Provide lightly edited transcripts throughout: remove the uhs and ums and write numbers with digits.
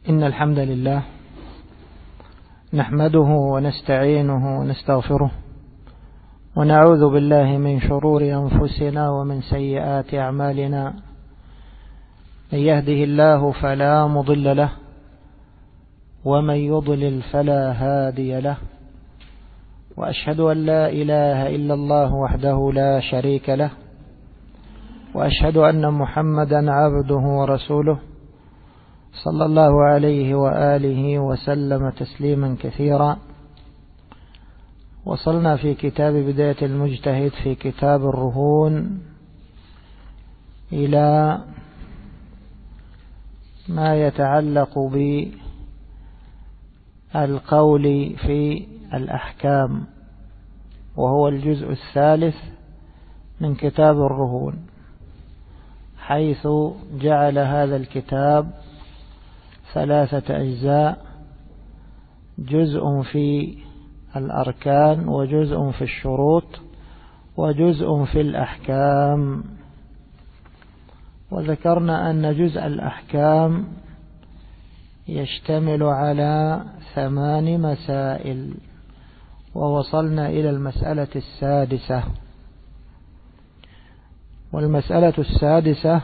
إن الحمد لله نحمده ونستعينه ونستغفره ونعوذ بالله من شرور أنفسنا ومن سيئات أعمالنا. من يهده الله فلا مضل له ومن يضلل فلا هادي له، وأشهد أن لا إله إلا الله وحده لا شريك له، وأشهد أن محمدا عبده ورسوله صلى الله عليه وآله وسلم تسليما كثيرا. وصلنا في كتاب بداية المجتهد في كتاب الرهون إلى ما يتعلق بالقول في الأحكام، وهو الجزء الثالث من كتاب الرهون، حيث جعل هذا الكتاب 3 أجزاء: جزء في الأركان، وجزء في الشروط، وجزء في الأحكام. وذكرنا أن جزء الأحكام يشتمل على 8 مسائل، ووصلنا إلى المسألة السادسة. والمسألة السادسة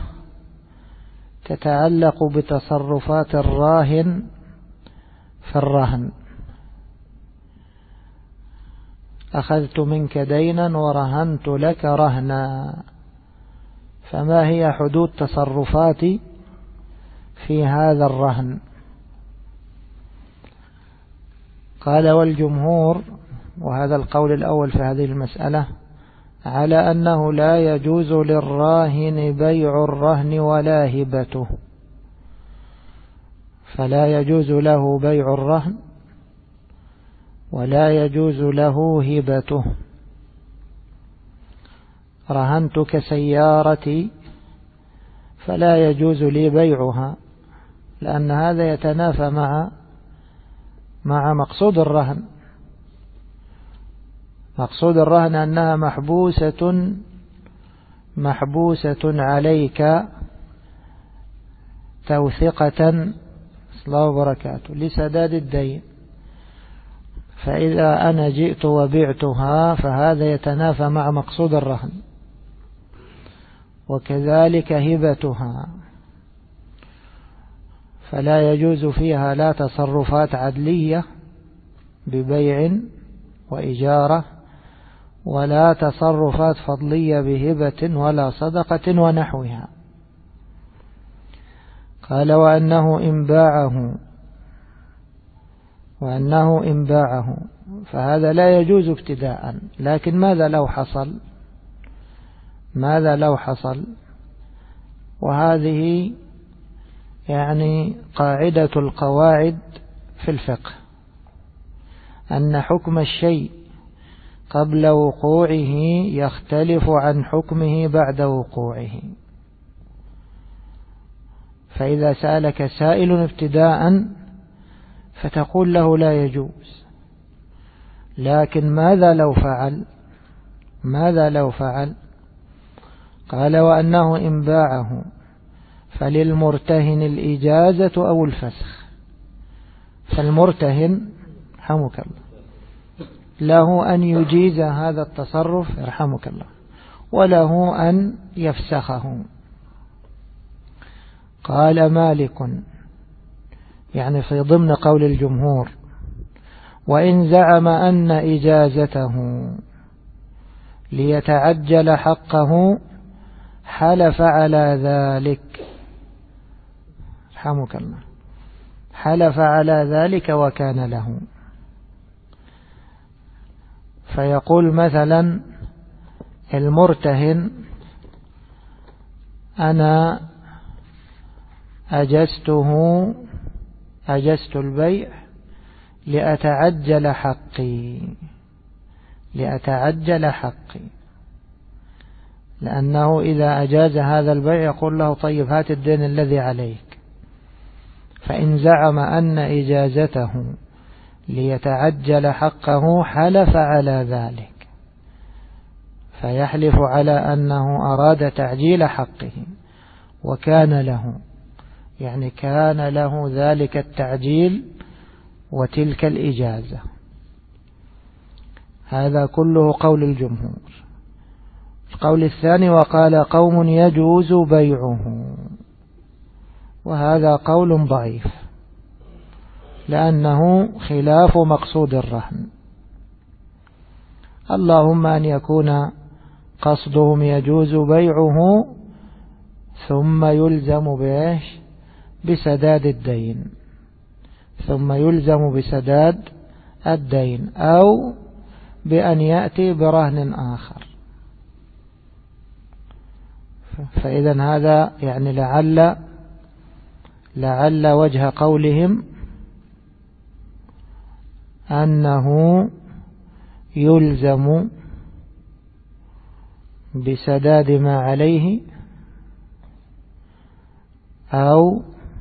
تتعلق بتصرفات الراهن في الرهن. أخذت منك دينا ورهنت لك رهنا، فما هي حدود تصرفاتي في هذا الرهن؟ قال: والجمهور، وهذا القول الأول في هذه المسألة، على أنه لا يجوز للراهن بيع الرهن ولا هبته، فلا يجوز له بيع الرهن ولا يجوز له هبته. رهنتك سيارتي فلا يجوز لي بيعها، لأن هذا يتنافى مع مقصود الرهن. مقصود الرهن أنها محبوسة عليك توثقة الله وبركاته لسداد الدين، فإذا أنا جئت وبعتها فهذا يتنافى مع مقصود الرهن. وكذلك هبتها، فلا يجوز فيها لا تصرفات عدلية ببيع وإجارة، ولا تصرفات فضلية بهبة ولا صدقة ونحوها. قال: وأنه إن باعه فهذا لا يجوز ابتداء. لكن ماذا لو حصل؟ وهذه يعني قاعدة القواعد في الفقه، أن حكم الشيء قبل وقوعه يختلف عن حكمه بعد وقوعه. فإذا سألك سائل ابتداء فتقول له لا يجوز، لكن ماذا لو فعل؟ قال: وأنه إن باعه فللمرتهن الإجازة أو الفسخ. فالمرتهن رحمك الله له أن يجيز هذا التصرف يرحمك الله، وله أن يفسخه. قال مالك، يعني في ضمن قول الجمهور: وإن زعم أن إجازته ليتعجل حقه حلف على ذلك، رحمك الله، حلف على ذلك وكان له. فيقول مثلا المرتهن: أنا أجزت البيع لأتعجل حقي، لأنه إذا أجاز هذا البيع يقول له: طيب هات الدين الذي عليك. فإن زعم أن إجازته ليتعجل حقه حلف على ذلك، فيحلف على أنه أراد تعجيل حقه وكان له، يعني كان له ذلك التعجيل وتلك الإجازة. هذا كله قول الجمهور. القول الثاني: وقال قوم يجوز بيعه، وهذا قول ضعيف لأنه خلاف مقصود الرهن. اللهم أن يكون قصدهم يجوز بيعه ثم يلزم بإيش؟ بسداد الدين، ثم يلزم بسداد الدين، أو بأن يأتي برهن آخر. فإذا هذا يعني لعل وجه قولهم أنه يلزم بسداد ما عليه أو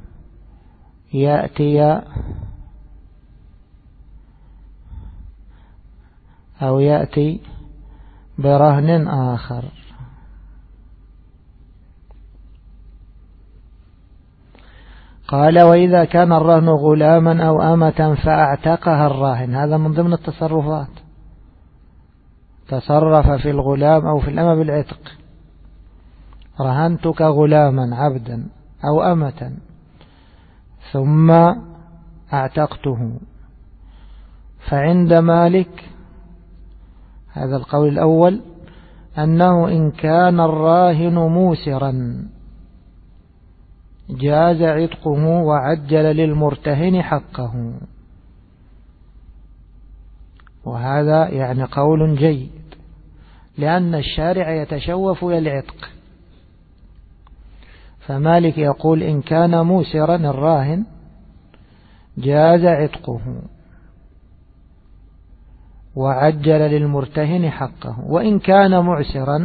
يأتي برهن آخر. قال: وإذا كان الرهن غلاما أو أمة فأعتقها الراهن. هذا من ضمن التصرفات، تصرف في الغلام أو في الأمة بالعتق. رهنتك غلاما عبدا أو أمة ثم أعتقته. فعند مالك هذا القول الأول أنه إن كان الراهن موسرا جاز عتقه وعجل للمرتهن حقه، وهذا يعني قول جيد لأن الشارع يتشوف إلى العتق. فمالك يقول إن كان موسرا الراهن جاز عتقه وعجل للمرتهن حقه، وإن كان معسرا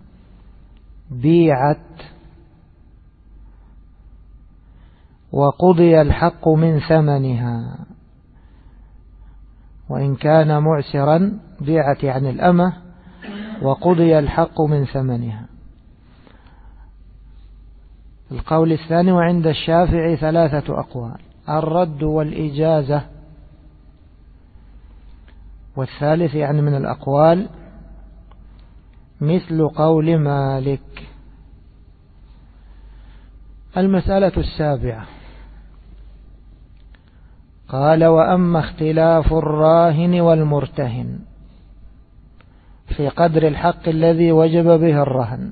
بيعت وقضي الحق من ثمنها. وإن كان معسرا بيعت يعني الأمة وقضي الحق من ثمنها. القول الثاني: وعند الشافعي 3 أقوال: الرد والإجازة. والثالث يعني من الأقوال مثل قول مالك. المسألة السابعة: قال: وأما اختلاف الراهن والمرتهن في قدر الحق الذي وجب به الرهن،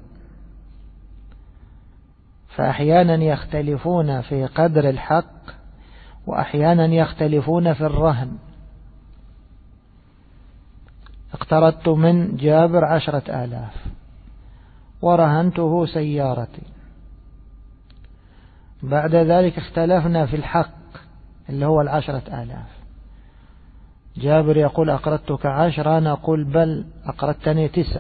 فأحيانا يختلفون في قدر الحق وأحيانا يختلفون في الرهن. اقترضت من جابر 10,000 ورهنته سيارتي، بعد ذلك اختلفنا في الحق اللي هو 10,000. جابر يقول أقرضتك 10، أنا أقول بل أقرضتني 9،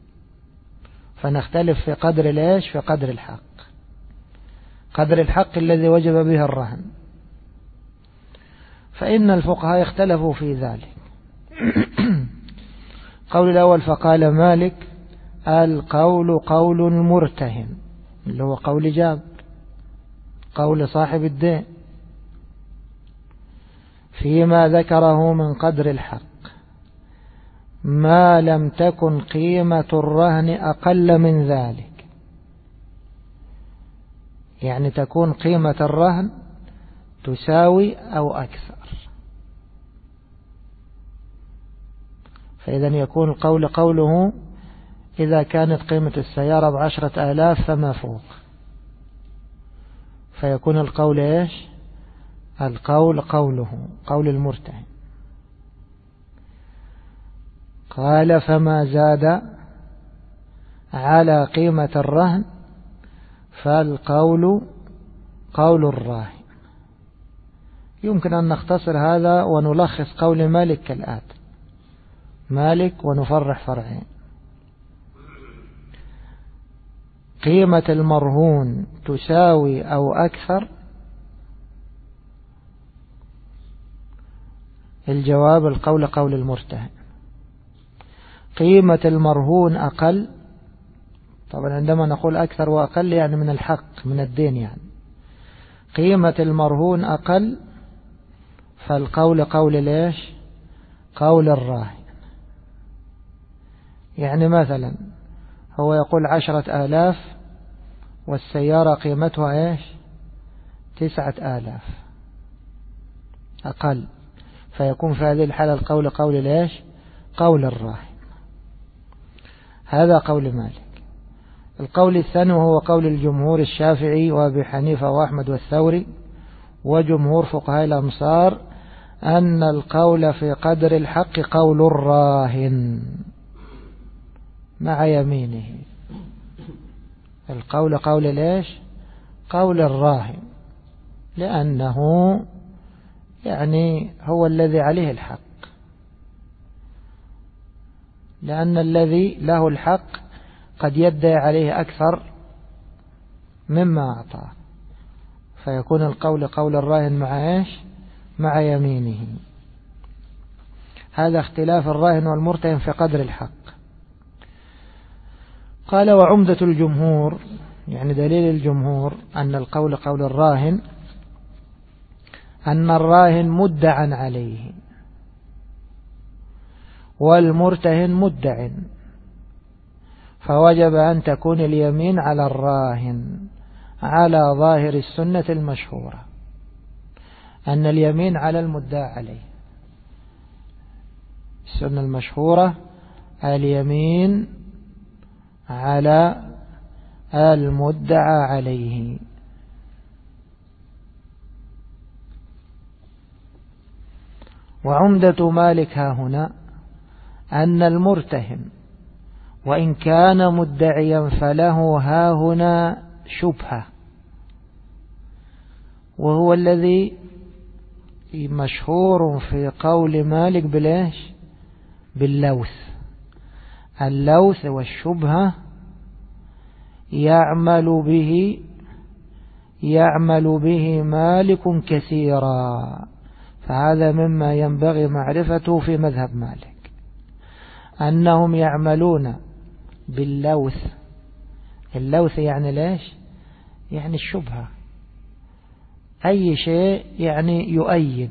فنختلف في قدر ليش؟ في قدر الحق، قدر الحق الذي وجب به الرهن. فإن الفقهاء اختلفوا في ذلك. قول الأول: فقال مالك: القول قول المرتهن، اللي هو قول جابر، قول صاحب الدين، فيما ذكره من قدر الحق ما لم تكن قيمة الرهن أقل من ذلك. يعني تكون قيمة الرهن تساوي أو أكثر. فإذا يكون القول قوله إذا كانت قيمة السيارة 10,000 فما فوق، فيكون القول إيش؟ القول قوله قول المرتهن. قال: فما زاد على قيمة الرهن فالقول قول الراهن. يمكن أن نختصر هذا ونلخص قول مالك كالآتي: مالك ونفرح فرعين: قيمة المرهون تساوي أو أكثر. الجواب: القول قول المرتهن. قيمة المرهون أقل، طبعا عندما نقول أكثر وأقل يعني من الحق من الدين يعني، قيمة المرهون أقل، فالقول قول ليش؟ قول الراهن. يعني مثلا هو يقول 10,000 والسيارة قيمتها ايش؟ 9,000 أقل، فيكون في هذه الحالة القول قول ليش؟ قول الراهن. هذا قول مالك. القول الثاني وهو قول الجمهور الشافعي وأبي حنيفة وأحمد والثوري وجمهور فقهاء الأمصار، أن القول في قدر الحق قول الراهن مع يمينه. القول قول ليش؟ قول الراهن، لأنه يعني هو الذي عليه الحق، لأن الذي له الحق قد يدعي عليه أكثر مما أعطاه، فيكون القول قول الراهن مع إيش؟ مع يمينه. هذا اختلاف الراهن والمرتهن في قدر الحق. قال وعمدة الجمهور، يعني دليل الجمهور أن القول قول الراهن، أن الراهن مدعى عليه والمرتهن مدع، فوجب أن تكون اليمين على الراهن على ظاهر السنة المشهورة، أن اليمين على المدعى عليه. السنة المشهورة اليمين على المدعى عليه. وعمدة مالك ها هنا أن المرتهن وإن كان مدعيا فله ها هنا شبهة، وهو الذي مشهور في قول مالك بالإيش؟ باللوث. اللوث والشبهة يعمل به مالك كثيرا، فهذا مما ينبغي معرفته في مذهب مالك، أنهم يعملون باللوث. اللوث يعني ليش؟ يعني الشبهة، أي شيء يعني يؤيد.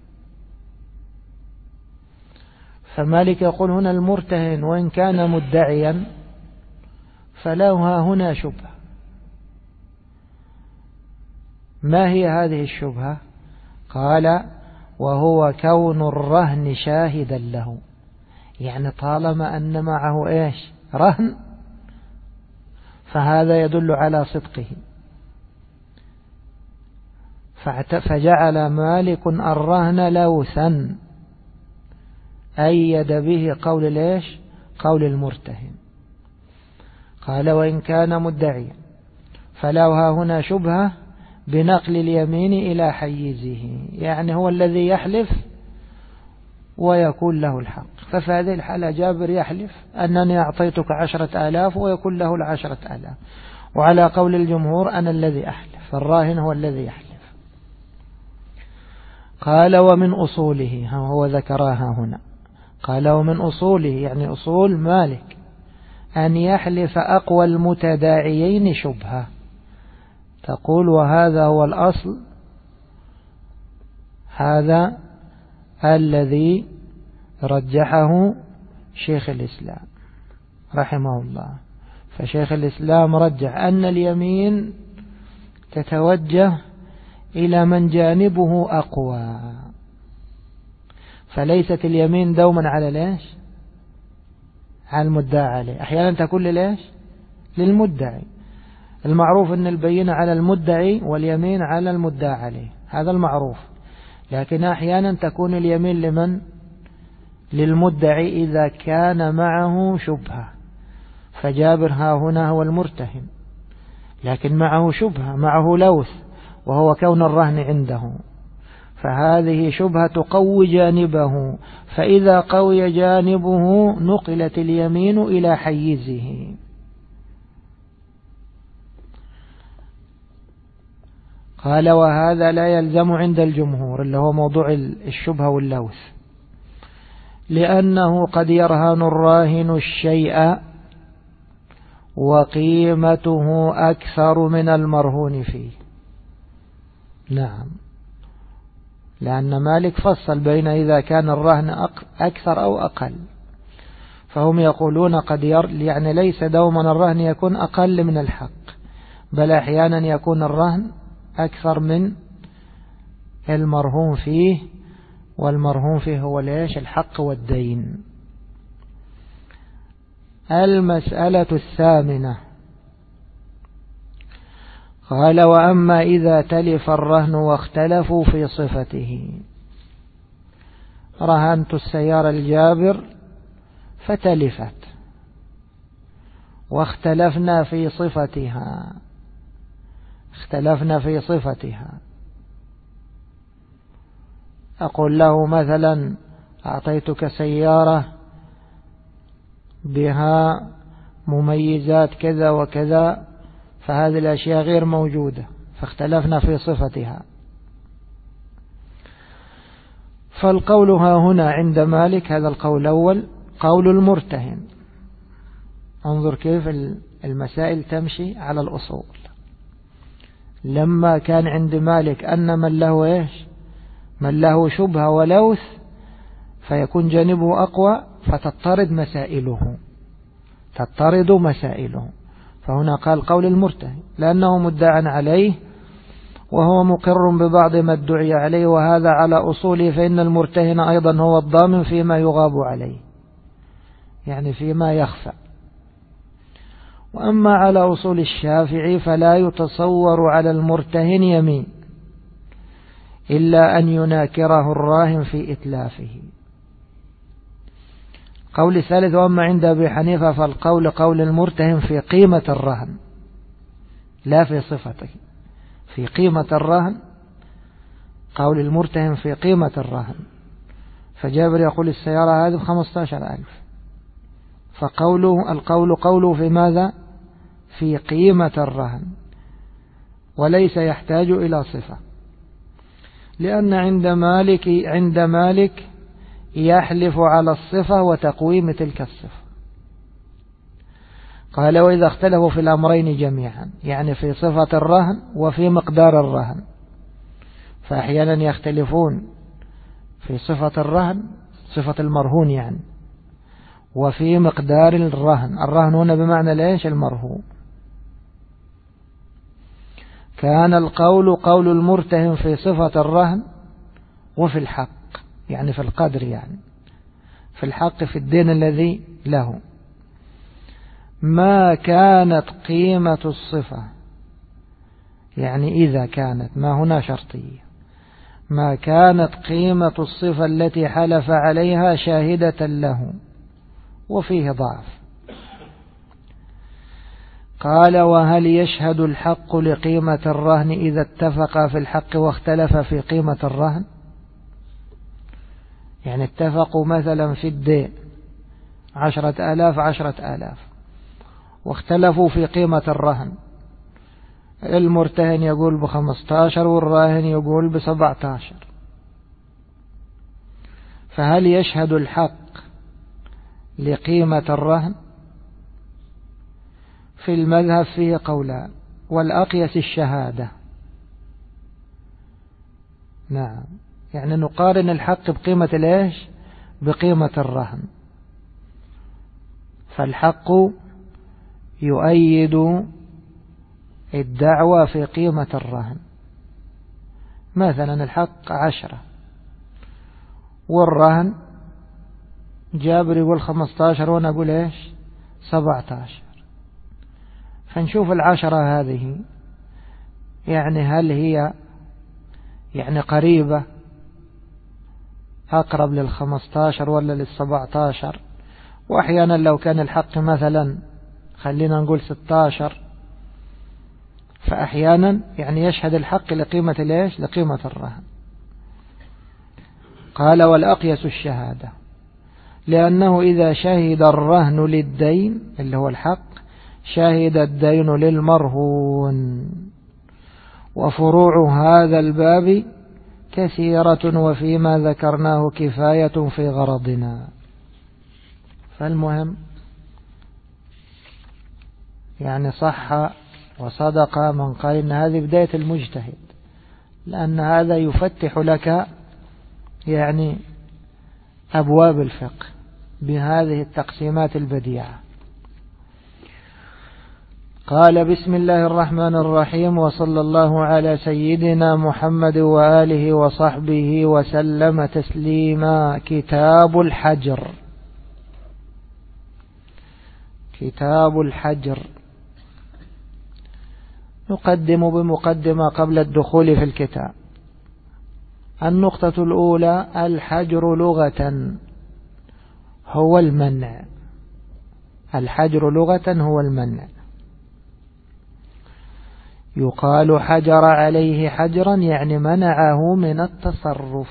فمالك يقول هنا المرتهن وإن كان مدعيا فله هنا شبهة. ما هي هذه الشبهة؟ قال وهو كون الرهن شاهدا له، يعني طالما أن معه إيش؟ رهن، فهذا يدل على صدقه. فجعل مالك الرهن لوثا، أيد به قول ليش؟ قول المرتهن. قال وإن كان مدعيا فلوها هنا شبهة بنقل اليمين إلى حيزه، يعني هو الذي يحلف ويكون له الحق. ففي هذه الحالة جابر يحلف أنني أعطيتك 10,000 ويكون له 10,000، وعلى قول الجمهور أنا الذي أحلف، فالراهن هو الذي يحلف. قال ومن أصوله، هو ذكرها هنا، قال ومن أصوله يعني أصول مالك أن يحلف أقوى المتداعيين شبهة. تقول وهذا هو الأصل، هذا الذي رجحه شيخ الإسلام رحمه الله. فشيخ الإسلام رجح أن اليمين تتوجه إلى من جانبه أقوى، فليست اليمين دوما على ليش؟ على المدعى عليه. أحيانا تكون لليش؟ للمدعي. المعروف أن البينة على المدعي واليمين على المدعى عليه، هذا المعروف. لكن أحيانا تكون اليمين لمن؟ للمدعي إذا كان معه شبهة. فجابر ها هنا هو المرتهن لكن معه شبهة، معه لوث، وهو كون الرهن عنده، فهذه شبهة تقوي جانبه، فإذا قوي جانبه نقلت اليمين إلى حيزه. قال وهذا لا يلزم عند الجمهور، اللي هو موضوع الشبهة واللوث، لأنه قد يرهن الراهن الشيء وقيمته أكثر من المرهون فيه. نعم، لأن مالك فصل بين إذا كان الرهن أكثر أو أقل، فهم يقولون قد يعني ليس دوما الرهن يكون أقل من الحق، بل أحيانا يكون الرهن أكثر من المرهون فيه، والمرهون فيه هو ليش؟ الحق والدين. المسألة الثامنة قال: وأما إذا تلف الرهن واختلفوا في صفته. رهنت السيارة الجابر فتلفت واختلفنا في صفتها، أقول له مثلا: أعطيتك سيارة بها مميزات كذا وكذا، فهذه الأشياء غير موجودة، فاختلفنا في صفتها. فالقول ها هنا عند مالك، هذا القول الأول، قول المرتهن. انظر كيف المسائل تمشي على الأصول. لما كان عند مالك أن من له إيش؟ من له شبهة ولوث فيكون جانبه أقوى، فتضطرد مسائله، فهنا قال قول المرتهن لأنه مدعى عليه وهو مقر ببعض ما ادعي عليه، وهذا على أصوله، فإن المرتهن أيضا هو الضامن فيما يغاب عليه، يعني فيما يخفى. وأما على أصول الشافعي فلا يتصور على المرتهن يمين إلا أن يناكره الراهن في إتلافه. قول الثالث: وأما عند أبي حنيفة فالقول قول المرتهن في قيمة الرهن لا في صفته، في قيمة الرهن، قول المرتهن في قيمة الرهن. فجابر يقول السيارة هذه ب15,000، القول قوله في ماذا؟ في قيمة الرهن، وليس يحتاج إلى صفة، لأن عند مالك يحلف على الصفة وتقويم تلك الصفة. قال: وإذا اختلفوا في الأمرين جميعا، يعني في صفة الرهن وفي مقدار الرهن، فأحيانا يختلفون في صفة الرهن، صفة المرهون يعني، وفي مقدار الرهن هنا بمعنى ليش؟ المرهون. كان القول قول المرتهن في صفة الرهن وفي الحق، يعني في القدر، يعني في الحق، في الدين الذي له، ما كانت قيمة الصفة، يعني إذا كانت، ما هنا شرطية، ما كانت قيمة الصفة التي حلف عليها شاهدة له، وفيه ضعف. قال: وهل يشهد الحق لقيمة الرهن إذا اتفق في الحق واختلف في قيمة الرهن؟ يعني اتفقوا مثلا في الدين 10,000 واختلفوا في قيمة الرهن، المرتهن يقول ب15 والراهن يقول ب17، فهل يشهد الحق لقيمة الرهن؟ في المذهب فيه قولان، والأقيس الشهادة. نعم، يعني نقارن الحق بقيمة ليش؟ بقيمة الرهن، فالحق يؤيد الدعوة في قيمة الرهن. مثلا الحق 10 والرهن جابر يقول 15 وانا اقول ايش؟ 17، فنشوف 10 هذه يعني هل هي يعني قريبة أقرب لل15 ولا لل17؟ وأحيانا لو كان الحق مثلا خلينا نقول 16، فأحيانا يعني يشهد الحق لقيمة ليش؟ لقيمة الرهن. قال: والأقيس الشهادة، لأنه إذا شهد الرهن للدين اللي هو الحق شهد الدين للمرهون، وفروع هذا الباب كثيرة، وفيما ذكرناه كفاية في غرضنا. فالمهم يعني صح وصدق من قال إن هذه بداية المجتهد، لأن هذا يفتح لك يعني أبواب الفقه بهذه التقسيمات البديعة. قال: بسم الله الرحمن الرحيم، وصلى الله على سيدنا محمد وآله وصحبه وسلم تسليما. كتاب الحجر. كتاب الحجر نقدم بمقدمة قبل الدخول في الكتاب. النقطة الأولى: الحجر لغة هو المنع. الحجر لغة هو المنع. يقال حجر عليه حجرا، يعني منعه من التصرف.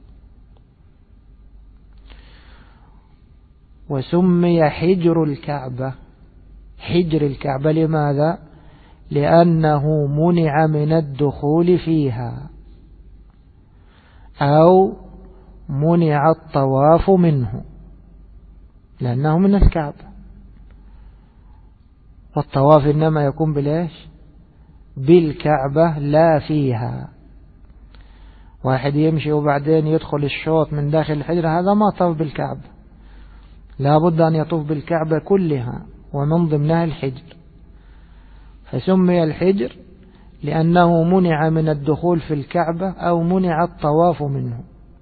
وسمي حجر الكعبة حجر الكعبة لماذا؟ لأنه منع من الدخول فيها، أو منع الطواف منه، لأنه من الكعبة. والطواف إنما يكون بالإيش؟ بالكعبة لا فيها. واحد يمشي وبعدين يدخل الشوط من داخل الحجر، هذا ما طاف بالكعبة، لا بد أن يطوف بالكعبة كلها، ومن ضمنها الحجر. فسمي الحجر لأنه منع من الدخول في الكعبة أو منع الطواف منه.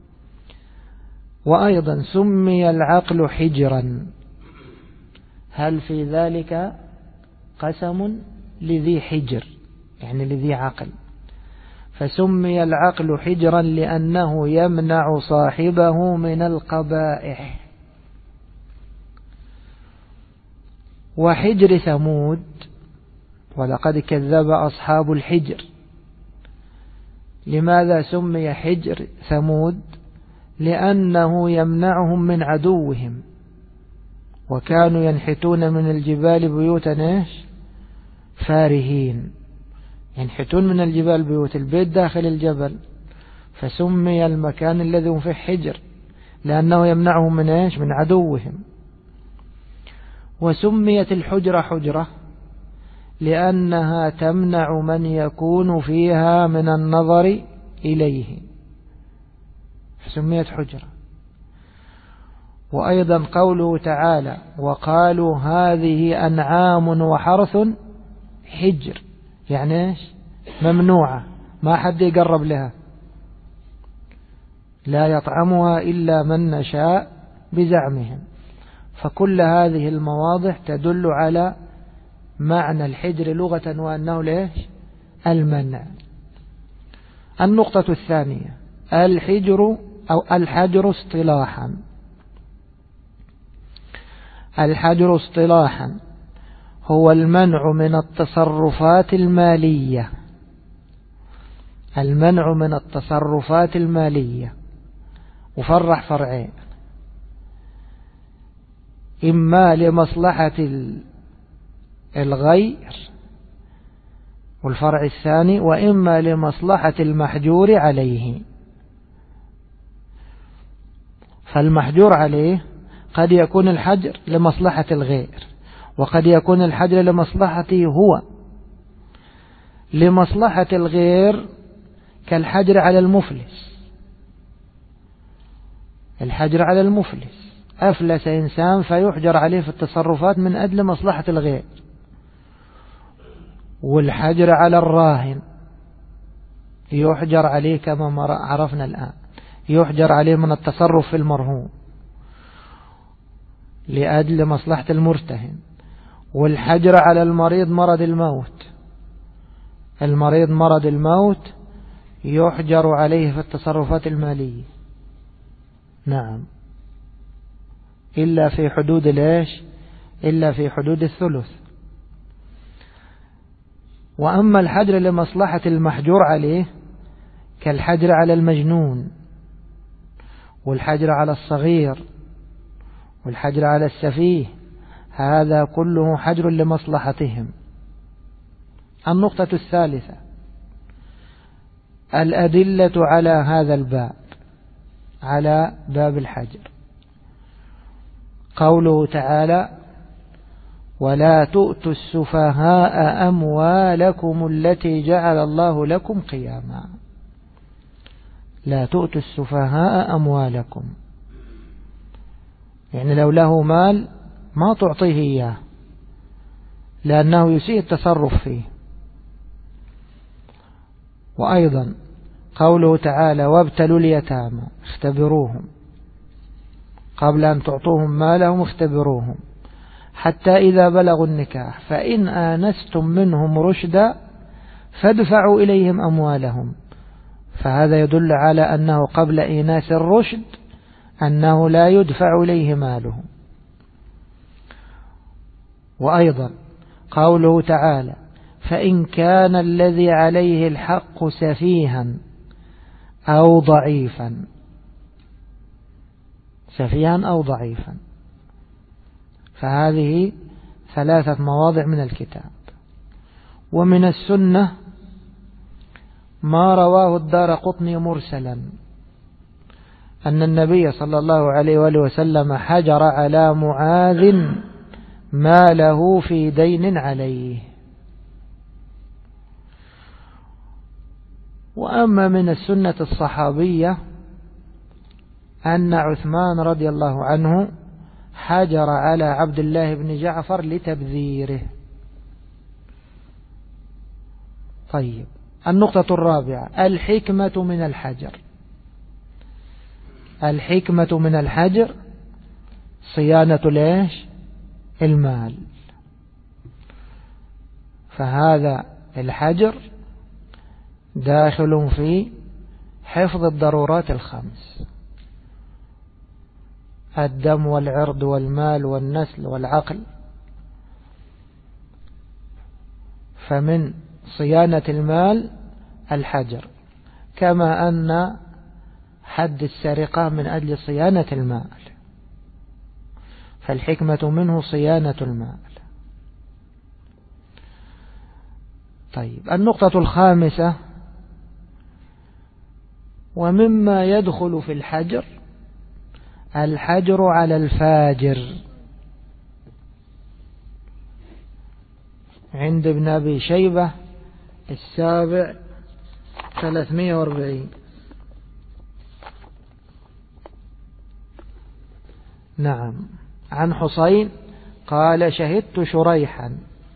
وأيضا سمي العقل حجرا. هل في ذلك قسم لذي حجر، يعني لذي عقل؟ فسمي العقل حجرا لأنه يمنع صاحبه من القبائح. وحجر ثمود: ولقد كذب أصحاب الحجر. لماذا سمي حجر ثمود؟ لأنه يمنعهم من عدوهم، وكانوا ينحتون من الجبال بيوتا فارهين. ينحتون من الجبال بيوت، البيت داخل الجبل، فسمي المكان الذي هم فيه حجر لأنه يمنعهم من من عدوهم. وسميت الحجرة حجرة لأنها تمنع من يكون فيها من النظر إليه، سميت حجرة. وأيضا قوله تعالى: وقالوا هذه أنعام وحرث حجر، يعني إيش؟ ممنوعة، ما حد يقرب لها، لا يطعمها إلا من نشاء بزعمهم. فكل هذه المواضع تدل على معنى الحجر لغة، وأنه ليش؟ المنع. النقطة الثانية: الحجر أو الحجر اصطلاحا. الحجر اصطلاحا هو المنع من التصرفات المالية. المنع من التصرفات المالية وفرح فرعين: إما لمصلحة الغير، والفرع الثاني وإما لمصلحة المحجور عليه. فالمحجور عليه قد يكون الحجر لمصلحة الغير، وقد يكون الحجر لمصلحته هو. لمصلحة الغير كالحجر على المفلس. الحجر على المفلس: أفلس إنسان فيحجر عليه في التصرفات من أجل مصلحة الغير. والحجر على الراهن يحجر عليه كما عرفنا الآن، يحجر عليه من التصرف في المرهون لأجل مصلحة المرتهن. والحجر على المريض مرض الموت، المريض مرض الموت يحجر عليه في التصرفات المالية. نعم، إلا في حدود ليش؟ إلا في حدود الثلث. وأما الحجر لمصلحة المحجور عليه كالحجر على المجنون، والحجر على الصغير، والحجر على السفيه، هذا كله حجر لمصلحتهم. النقطة الثالثة: الأدلة على هذا الباب، على باب الحجر. قوله تعالى: ولا تؤتوا السفهاء أموالكم التي جعل الله لكم قياما. لا تؤتوا السفهاء أموالكم، يعني لو له مال ما تعطيه إياه لأنه يسيء التصرف فيه. وأيضا قوله تعالى وابتلوا اليتامى، اختبروهم قبل أن تعطوهم مالهم، اختبروهم حتى إذا بلغوا النكاح فإن آنستم منهم رشدا فادفعوا إليهم أموالهم. فهذا يدل على أنه قبل إيناس الرشد أنه لا يدفع إليه ماله. وأيضا قوله تعالى فإن كان الذي عليه الحق سفيها أو ضعيفا، سفيها أو ضعيفا، فهذه 3 مواضع من الكتاب. ومن السنة ما رواه الدارقطني مرسلا أن النبي صلى الله عليه وآله وسلم حجر على معاذ ما له في دين عليه. وأما من السنة الصحابية أن عثمان رضي الله عنه حجر على عبد الله بن جعفر لتبذيره. طيب، النقطة الرابعة الحكمة من الحجر. الحكمة من الحجر صيانة ليش؟ المال. فهذا الحجر داخل في حفظ الضرورات الخمس: الدم والعرض والمال والنسل والعقل. فمن صيانة المال الحجر، كما أن حد السرقة من أجل صيانة المال، فالحكمة منه صيانة المال. طيب، النقطة الخامسة ومما يدخل في الحجر الحجر على الفاجر. عند ابن أبي شيبة 340. نعم، عن حسين قال شهدت شريحا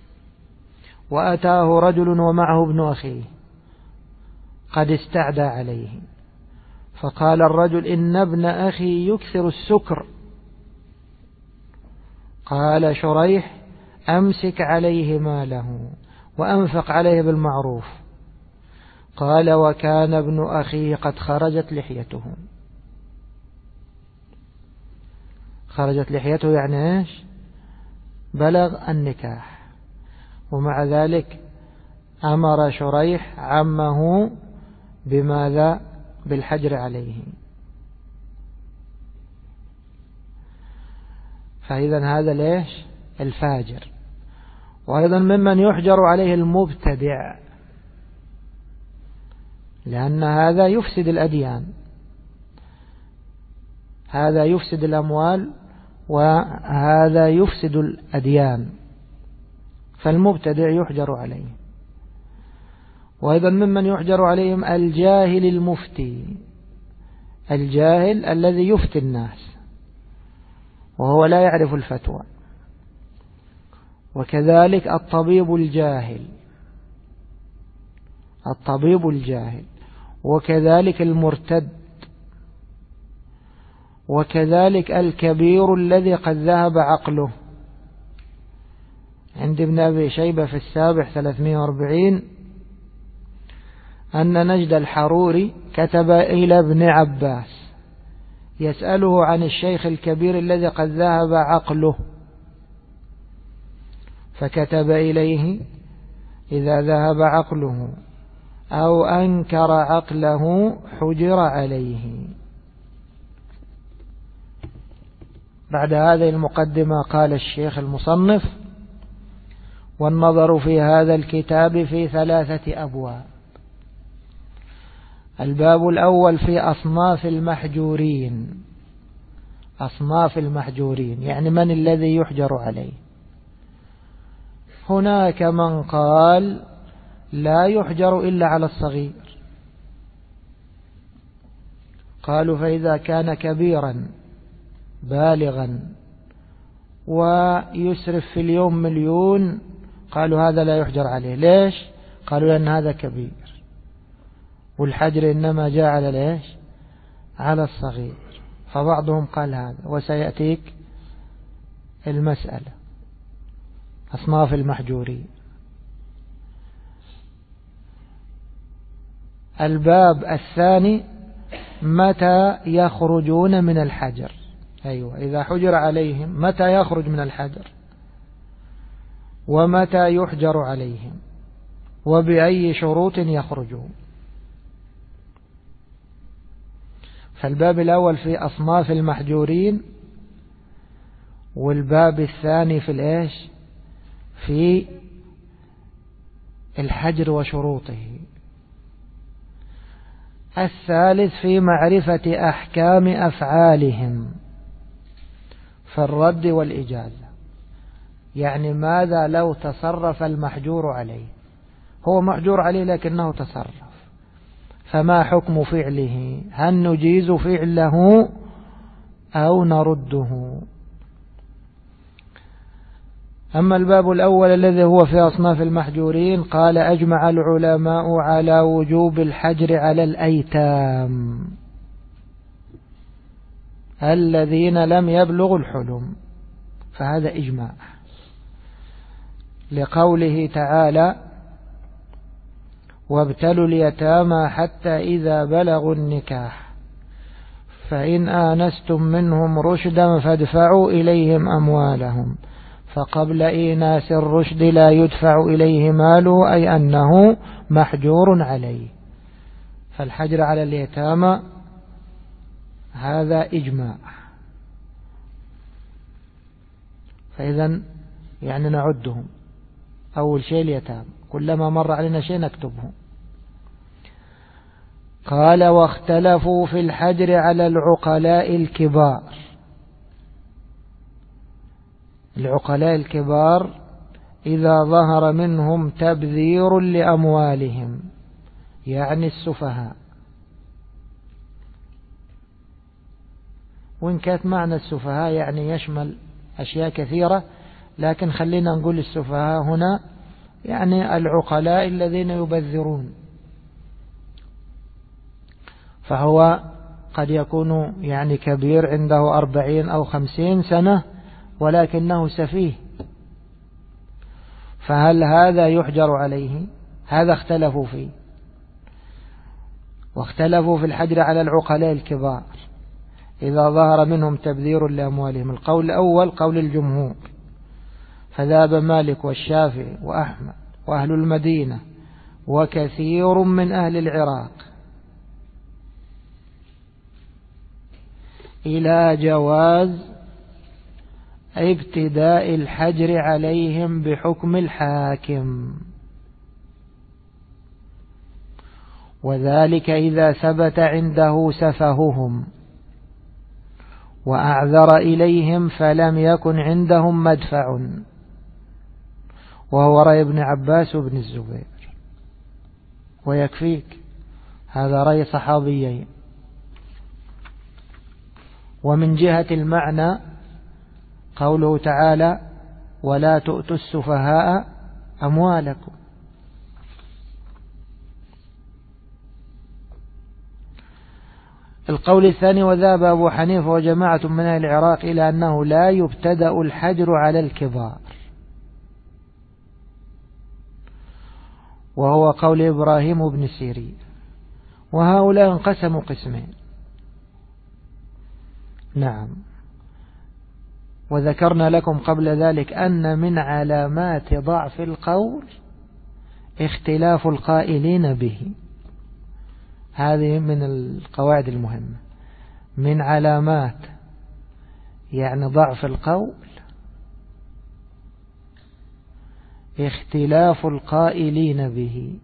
وأتاه رجل ومعه ابن أخيه قد استعدى عليه، فقال الرجل إن ابن أخي يكثر السكر. قال شريح أمسك عليه ماله وأنفق عليه بالمعروف. قال وكان ابن أخيه قد خرجت لحيته. خرجت لحيته يعني إيش؟ بلغ النكاح. ومع ذلك أمر شريح عمه بماذا؟ بالحجر عليه. فإذا هذا ليش؟ الفاجر. وأيضا ممن يحجر عليه المبتدع، لأن هذا يفسد الأديان، هذا يفسد الأموال وهذا يفسد الأديان، فالمبتدع يحجر عليه. وأيضا ممن يحجر عليهم الجاهل المفتي، الجاهل الذي يفتي الناس وهو لا يعرف الفتوى، وكذلك الطبيب الجاهل، الطبيب الجاهل، وكذلك المرتد، وكذلك الكبير الذي قد ذهب عقله. عند ابن أبي شيبة في 340 أن نجد الحروري كتب إلى ابن عباس يسأله عن الشيخ الكبير الذي قد ذهب عقله، فكتب إليه إذا ذهب عقله أو أنكر عقله حجر عليه. بعد هذه المقدمة قال الشيخ المصنف: والنظر في هذا الكتاب في 3 أبواب. الباب الأول في أصناف المحجورين. أصناف المحجورين يعني من الذي يحجر عليه. هناك من قال لا يحجر إلا على الصغير، قالوا فإذا كان كبيرا بالغا ويسرف في اليوم 1,000,000 قالوا هذا لا يحجر عليه. ليش؟ قالوا لأن هذا كبير، والحجر إنما جاء على ليش؟ على الصغير. فبعضهم قال هذا، وسيأتيك المسألة أصناف المحجورين. الباب الثاني متى يخرجون من الحجر. أيوة، إذا حجر عليهم متى يخرج من الحجر ومتى يحجر عليهم وبأي شروط يخرجون. فالباب الأول في أصناف المحجورين، والباب الثاني في الإيش؟ في الحجر وشروطه. الثالث في معرفة أحكام أفعالهم في الرد والإجازة. يعني ماذا لو تصرف المحجور عليه؟ هو محجور عليه لكنه تصرف، فما حكم فعله؟ هل نجيز فعله أو نرده؟ أما الباب الأول الذي هو في أصناف المحجورين، قال أجمع العلماء على وجوب الحجر على الأيتام الذين لم يبلغوا الحلم، فهذا إجماع، لقوله تعالى وابتلوا اليتامى حتى إذا بلغوا النكاح فإن آنستم منهم رشدا فادفعوا إليهم أموالهم، فقبل إيناس الرشد لا يدفع إليه ماله، أي أنه محجور عليه. فالحجر على اليتامى هذا إجماع. فإذا يعني نعدهم. أول شيء اليتامى، كلما مر علينا شيء نكتبه. قال واختلفوا في الحجر على العقلاء الكبار. العقلاء الكبار إذا ظهر منهم تبذير لأموالهم، يعني السفهاء. وإن كانت معنى السفهاء يعني يشمل أشياء كثيرة، لكن خلينا نقول السفهاء هنا يعني العقلاء الذين يبذرون. فهو قد يكون يعني كبير عنده 40 أو 50 سنة ولكنه سفيه، فهل هذا يحجر عليه؟ هذا اختلفوا فيه. واختلفوا في الحجر على العقلاء الكبار إذا ظهر منهم تبذير لأموالهم. القول الأول قول الجمهور، فذهب مالك والشافعي وأحمد وأهل المدينة وكثير من أهل العراق إلى جواز ابتداء الحجر عليهم بحكم الحاكم، وذلك إذا ثبت عنده سفههم وأعذر إليهم فلم يكن عندهم مدفع، وهو رأي ابن عباس وابن الزبير. ويكفيك هذا رأي صحابيين. ومن جهة المعنى قوله تعالى ولا تؤتوا السفهاء أموالكم. القول الثاني وذهب أبو حنيفة وجماعة من أهل العراق إلى أنه لا يبتدأ الحجر على الكبار، وهو قول إبراهيم بن سيرين. وهؤلاء انقسموا قسمين. نعم، وذكرنا لكم قبل ذلك أن من علامات ضعف القول اختلاف القائلين به. هذه من القواعد المهمة. من علامات يعني ضعف القول اختلاف القائلين به.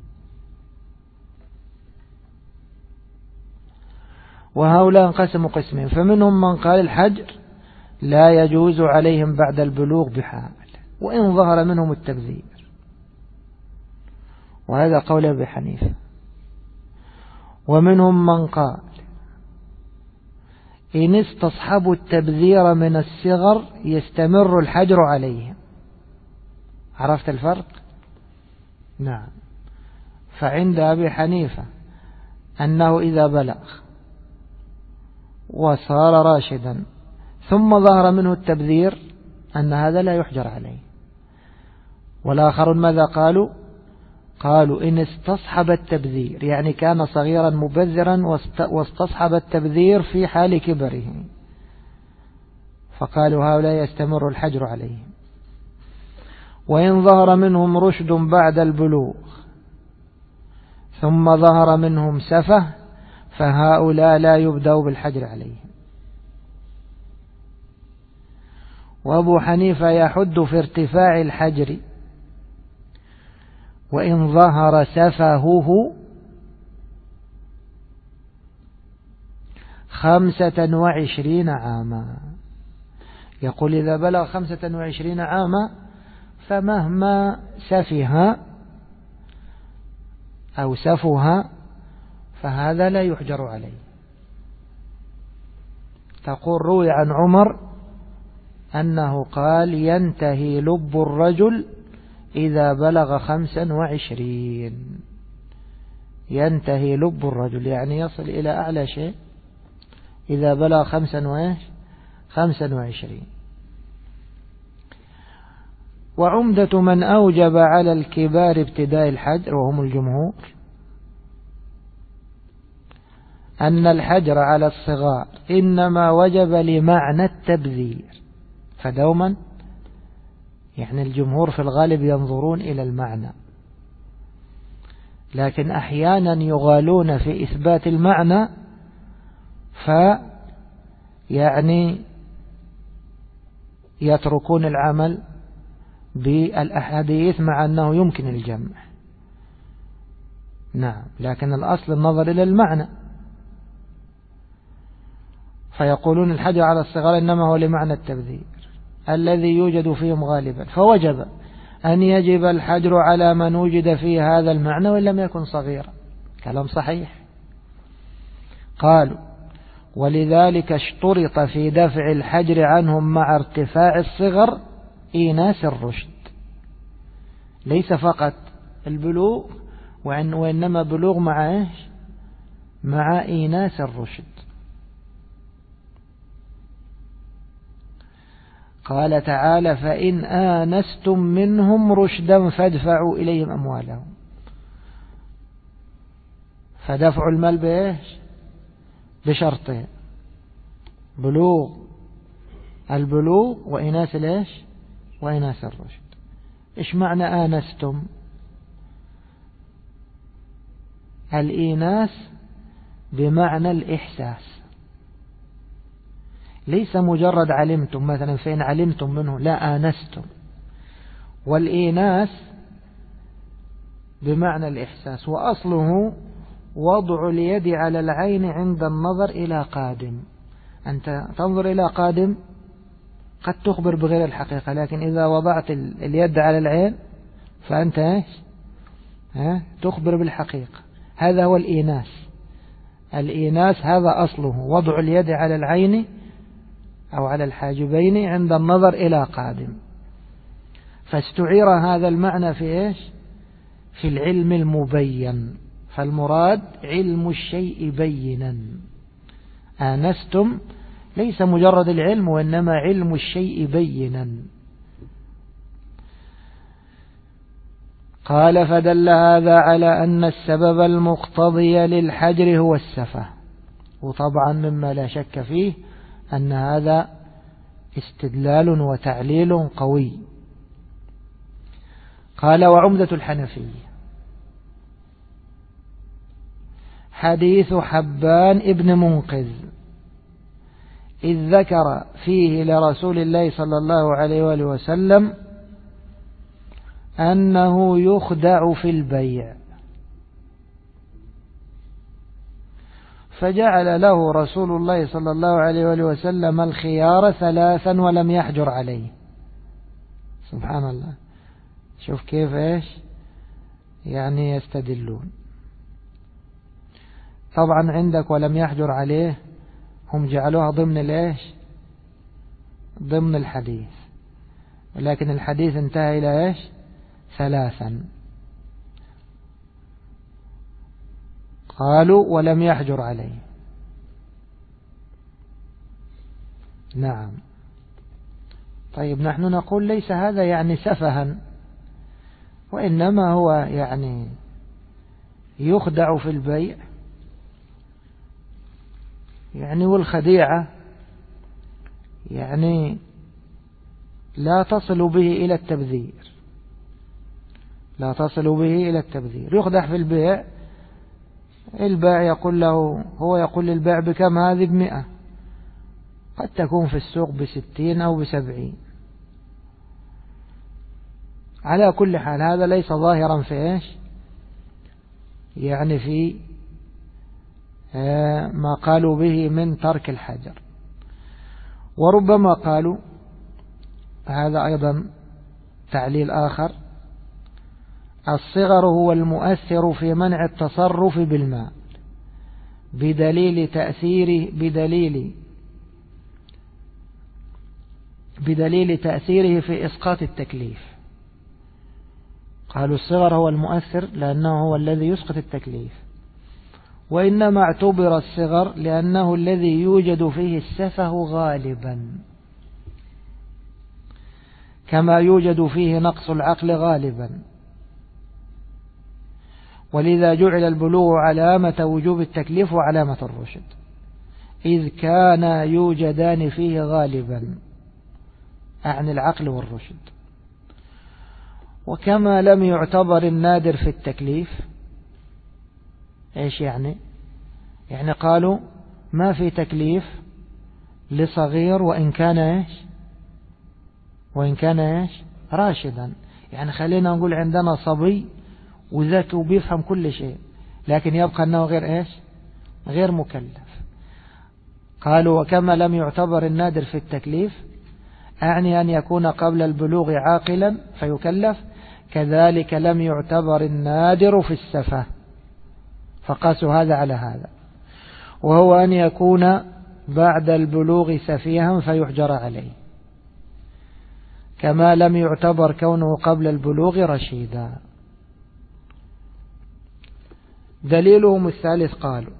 وهؤلاء انقسموا قسمين، فمنهم من قال الحجر لا يجوز عليهم بعد البلوغ بحال وإن ظهر منهم التبذير، وهذا قول أبي حنيفة. ومنهم من قال إن استصحبوا التبذير من الصغر يستمر الحجر عليهم. عرفت الفرق؟ نعم. فعند أبي حنيفة أنه إذا بلغ وصار راشدا ثم ظهر منه التبذير أن هذا لا يحجر عليه. والآخرون ماذا قالوا؟ قالوا إن استصحب التبذير، يعني كان صغيرا مبذرا واستصحب التبذير في حال كبره، فقالوا هؤلاء يستمر الحجر عليهم. وإن ظهر منهم رشد بعد البلوغ ثم ظهر منهم سفه فهؤلاء لا يبدأ بالحجر عليهم. وأبو حنيفة يحد في ارتفاع الحجر وإن ظهر سفهه 25 عاما. يقول إذا بلغ 25 عاما فمهما سفها أو سفها فهذا لا يحجر عليه. تقول روي عن عمر أنه قال ينتهي لب الرجل إذا بلغ 25. ينتهي لب الرجل يعني يصل إلى أعلى شيء إذا بلغ 25. وعمدة من أوجب على الكبار ابتداء الحجر وهم الجمهور أن الحجر على الصغار إنما وجب لمعنى التبذير. فدوما يعني الجمهور في الغالب ينظرون إلى المعنى، لكن أحيانا يغالون في إثبات المعنى يعني يتركون العمل بالأحاديث مع أنه يمكن الجمع. نعم، لكن الأصل النظر إلى المعنى، فيقولون الحجر على الصغار إنما هو لمعنى التبذير الذي يوجد فيهم غالبا، فوجب أن يجب الحجر على من وجد فيه هذا المعنى وإن لم يكن صغيرا. كلام صحيح. قالوا ولذلك اشترط في دفع الحجر عنهم مع ارتفاع الصغر إيناس الرشد، ليس فقط البلوغ وإنما بلوغ مع إيناس الرشد. قال تعالى فإن آنستم منهم رشدا فادفعوا إليهم أموالهم. فدفع المال بشرطين: البلوغ وإناس وإناس الرشد. إيش معنى آنستم؟ الإيناس بمعنى الإحساس، ليس مجرد علمتم مثلا فإن علمتم منه، لا، آنستم. والإيناس بمعنى الإحساس، وأصله وضع اليد على العين عند النظر إلى قادم. أنت تنظر إلى قادم قد تخبر بغير الحقيقة، لكن إذا وضعت اليد على العين فأنت تخبر بالحقيقة. هذا هو الإيناس. الإيناس هذا أصله وضع اليد على العين أو على الحاجبين عند النظر إلى قادم. فاستعير هذا المعنى في في العلم المبين، فالمراد علم الشيء بينا. آنستم ليس مجرد العلم وإنما علم الشيء بينا. قال فدل هذا على أن السبب المقتضي للحجر هو السفه. وطبعا مما لا شك فيه أن هذا استدلال وتعليل قوي. قال وعمدة الحنفية حديث حبان ابن منقذ إذ ذكر فيه لرسول الله صلى الله عليه وآله وسلم أنه يخدع في البيع، فجعل له رسول الله صلى الله عليه وآله وسلم الخيار 3 ولم يحجر عليه. سبحان الله، شوف كيف يعني يستدلون. طبعا عندك ولم يحجر عليه هم جعلوها ضمن الإيش؟ ضمن الحديث، لكن الحديث انتهى إلى إيش؟ 3. قالوا ولم يحجر عليه. نعم. طيب نحن نقول ليس هذا يعني سفها، وإنما هو يعني يخدع في البيع، يعني والخديعة يعني لا تصل به إلى التبذير، لا تصل به إلى التبذير. يخدع في البيع، البائع يقول له، هو يقول للبائع بكم هذه؟ ب100، قد تكون في السوق ب60 أو ب70. على كل حال هذا ليس ظاهرا في إيش؟ يعني في ما قالوا به من ترك الحجر. وربما قالوا هذا أيضا تعليل آخر: الصغر هو المؤثر في منع التصرف بالمال بدليل تأثيره في إسقاط التكليف. قالوا الصغر هو المؤثر لأنه هو الذي يسقط التكليف، وإنما اعتبر الصغر لأنه الذي يوجد فيه السفه غالبا، كما يوجد فيه نقص العقل غالبا، ولذا جعل البلوغ علامة وجوب التكليف وعلامة الرشد، إذ كان يوجدان فيه غالبا عن العقل والرشد. وكما لم يعتبر النادر في التكليف، إيش يعني؟ يعني قالوا ما في تكليف لصغير وإن كان إيش راشدا. يعني خلينا نقول عندنا صبي وذكي وبيفهم كل شيء، لكن يبقى أنه غير مكلف. قالوا وكما لم يعتبر النادر في التكليف، أعني أن يكون قبل البلوغ عاقلا فيكلف، كذلك لم يعتبر النادر في السفه، فقاسوا هذا على هذا، وهو أن يكون بعد البلوغ سفيها فيحجر عليه، كما لم يعتبر كونه قبل البلوغ رشيدا. دليلهم الثالث قالوا: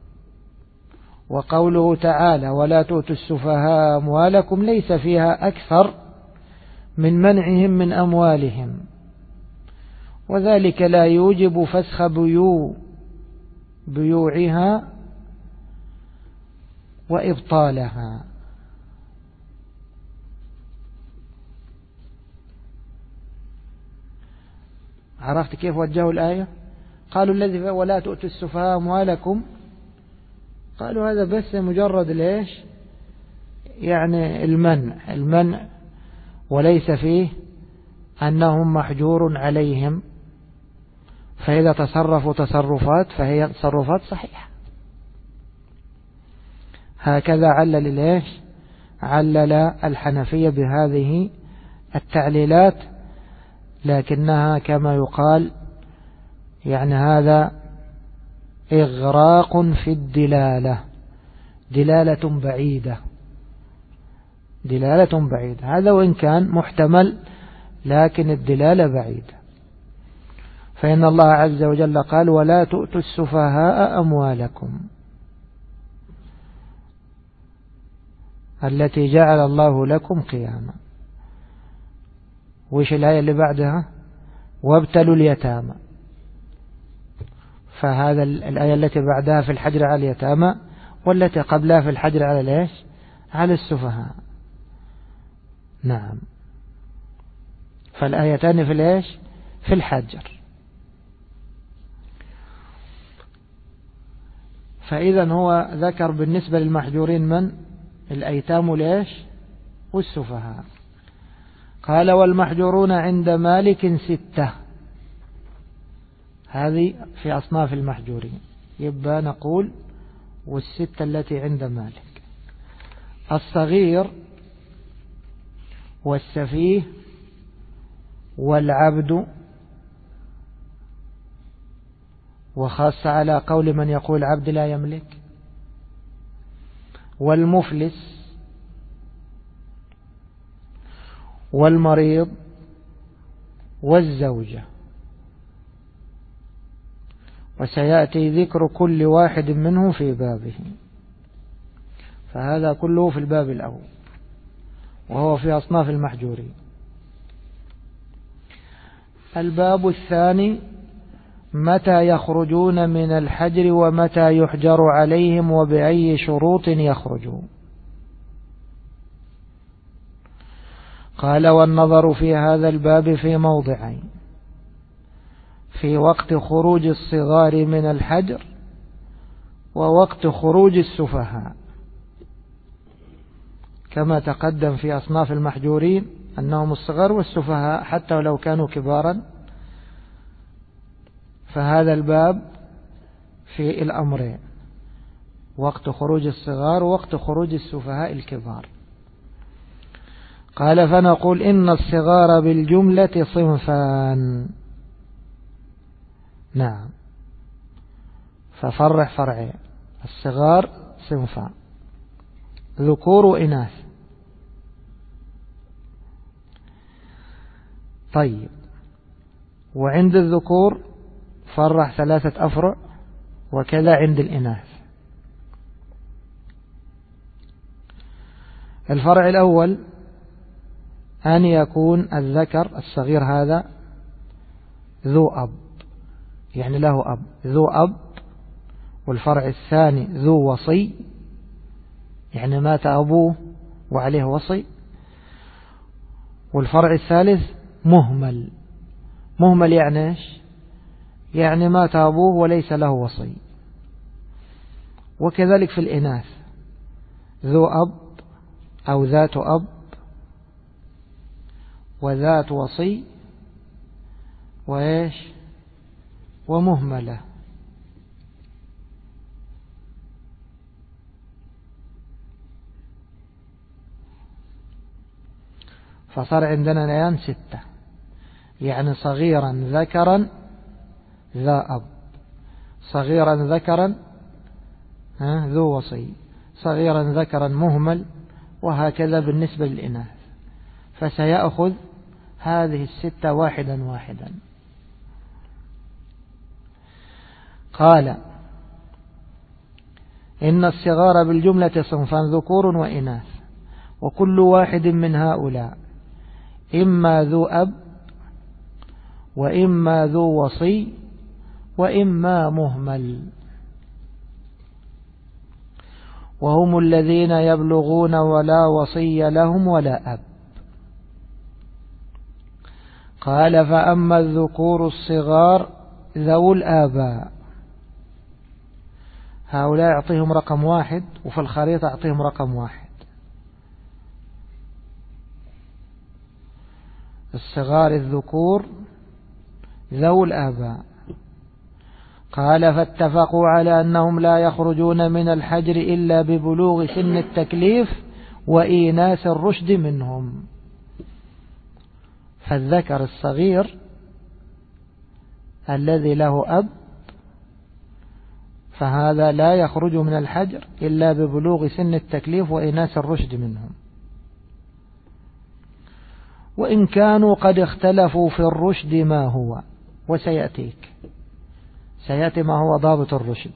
وقوله تعالى ولا تؤتوا السفهاء أموالكم ليس فيها أكثر من منعهم من أموالهم، وذلك لا يوجب فسخ بيوعها وإبطالها. عرفت كيف وجهوا الآية؟ قالوا الذي ولا تؤتوا السفهاء أموالكم، قالوا هذا بس مجرد ليش؟ يعني المنع، وليس فيه أنهم محجور عليهم، فإذا تصرفوا تصرفات فهي تصرفات صحيحة. هكذا علل الحنفية بهذه التعليلات، لكنها كما يقال يعني هذا إغراق في الدلالة، دلالة بعيدة، هذا وإن كان محتمل لكن الدلالة بعيدة. فإن الله عز وجل قال ولا تؤتوا السفهاء أموالكم التي جعل الله لكم قياما. وإيش الآية اللي بعدها؟ وابتلوا اليتامى. فهذا الآية التي بعدها في الحجر على اليتامى، والتي قبلها في الحجر على ليش؟ على السفهاء. نعم، فالآيتان في ليش؟ في الحجر. فإذا هو ذكر بالنسبة للمحجورين من؟ الأيتام ليش؟ والسفهاء. قال والمحجورون عند مالك 6. هذه في أصناف المحجورين، يبقى نقول والستة التي عند مالك: الصغير والسفيه والعبد، وخاصة على قول من يقول عبد لا يملك، والمفلس والمريض والزوجة. وسيأتي ذكر كل واحد منهم في بابه، فهذا كله في الباب الأول وهو في أصناف المحجورين. الباب الثاني: متى يخرجون من الحجر ومتى يحجر عليهم وبأي شروط يخرجون. قال: والنظر في هذا الباب في موضعين: في وقت خروج الصغار من الحجر ووقت خروج السفهاء، كما تقدم في أصناف المحجورين أنهم الصغار والسفهاء حتى ولو كانوا كبارا، فهذا الباب في الأمرين: وقت خروج الصغار ووقت خروج السفهاء الكبار. قال: فنقول إن الصغار بالجملة صنفان. نعم، ففرح فرعين: الصغار صنفان، ذكور وإناث. طيب، وعند الذكور فرح 3 أفرع، وكذا عند الإناث. الفرع الأول: أن يكون الذكر الصغير هذا ذو أب، يعني له أب، ذو أب. والفرع الثاني: ذو وصي، يعني مات أبوه وعليه وصي. والفرع الثالث: مهمل. مهمل يعني إيش؟ يعني مات أبوه وليس له وصي. وكذلك في الإناث: ذو أب أو ذات أب وذات وصي وإيش ومهملة. فصار عندنا الآن 6، يعني صغيرا ذكرا ذا أب، صغيرا ذكرا ذو وصي، صغيرا ذكرا مهمل، وهكذا بالنسبة للإناث. فسيأخذ هذه 6 واحدا واحدا. قال: إن الصغار بالجملة صنفان: ذكور وإناث، وكل واحد من هؤلاء إما ذو أب وإما ذو وصي وإما مهمل، وهم الذين يبلغون ولا وصي لهم ولا أب. قال: فأما الذكور الصغار ذو الآباء، هؤلاء أعطيهم رقم 1، وفي الخريطة أعطيهم رقم 1. الصغار الذكور ذو الآباء. قال: فاتفقوا على أنهم لا يخرجون من الحجر إلا ببلوغ سن التكليف وإيناس الرشد منهم. فالذكر الصغير الذي له أب فهذا لا يخرج من الحجر إلا ببلوغ سن التكليف وإيناس الرشد منهم، وإن كانوا قد اختلفوا في الرشد ما هو، وسيأتي ما هو ضابط الرشد.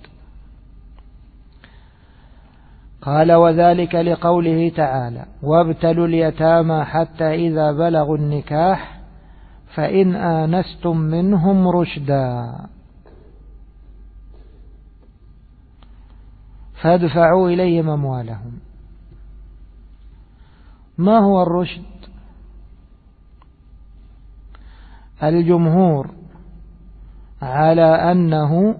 قال: وذلك لقوله تعالى: وابتلوا اليتامى حتى إذا بلغوا النكاح فإن آنستم منهم رشدا فادفعوا إليهم أموالهم. ما هو الرشد؟ الجمهور على أنه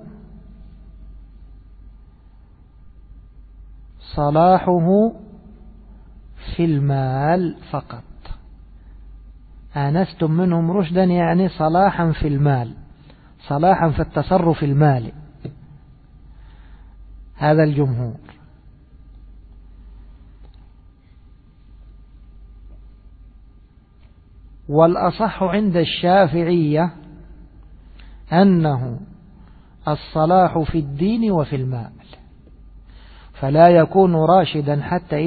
صلاحه في المال فقط. آنستم منهم رشدا يعني صلاحا في المال، صلاحا في التصرف المالي. هذا الجمهور. والأصح عند الشافعية أنه الصلاح في الدين وفي المال، فلا يكون راشدا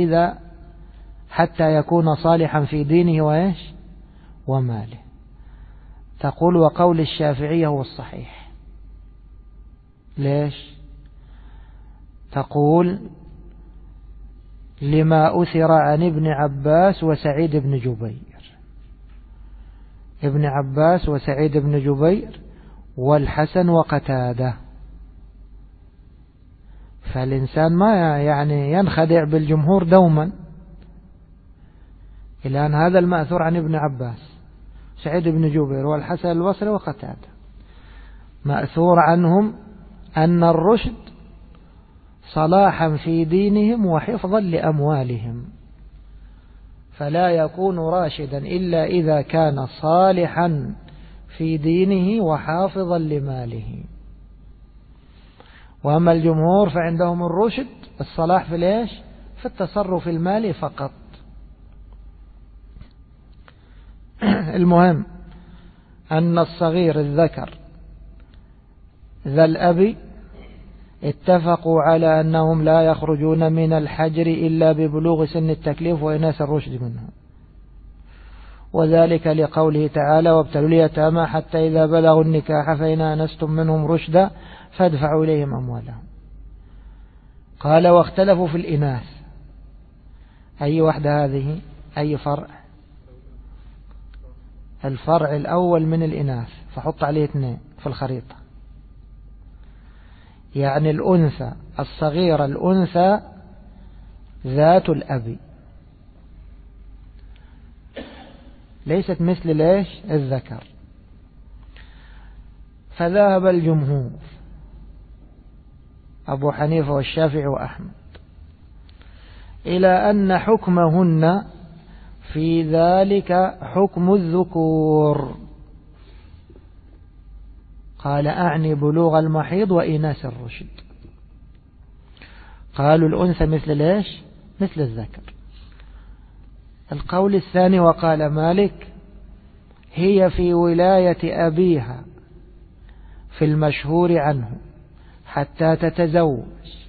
حتى يكون صالحا في دينه وإيش وماله. تقول وقول الشافعية هو الصحيح. ليش؟ تقول لما أثر عن ابن عباس وسعيد بن جبير. ابن عباس وسعيد بن جبير والحسن وقتادة. فالإنسان ما يعني ينخدع بالجمهور دوما، إلا أن هذا المأثور عن ابن عباس سعيد بن جبير والحسن البصري وقتادة مأثور عنهم أن الرشد صلاحا في دينهم وحفظا لأموالهم، فلا يكون راشدا إلا إذا كان صالحا في دينه وحافظا لماله. وأما الجمهور فعندهم الرشد الصلاح في ليش؟ في التصرف المالي فقط. المهم أن الصغير الذكر ذا الأب اتفقوا على أنهم لا يخرجون من الحجر إلا ببلوغ سن التكليف وإناث الرشد منهم، وذلك لقوله تعالى وابتلوا اليتامى حتى إذا بلغوا النكاح فإن آنستم منهم رشدا فادفعوا إليهم أموالهم. قال واختلفوا في الإناث. أي واحدة هذه؟ أي فرع؟ الفرع الأول من الإناث، فحط عليه 2 في الخريطة، يعني الأنثى الصغيرة، الأنثى ذات الأب، ليست مثل ليش الذكر. فذهب الجمهور أبو حنيفة والشافعي وأحمد إلى أن حكمهن في ذلك حكم الذكور. قال أعني بلوغ المحيض وإناث الرشد. قالوا الأنثى مثل ليش؟ مثل الذكر. القول الثاني وقال مالك هي في ولاية أبيها في المشهور عنه حتى تتزوج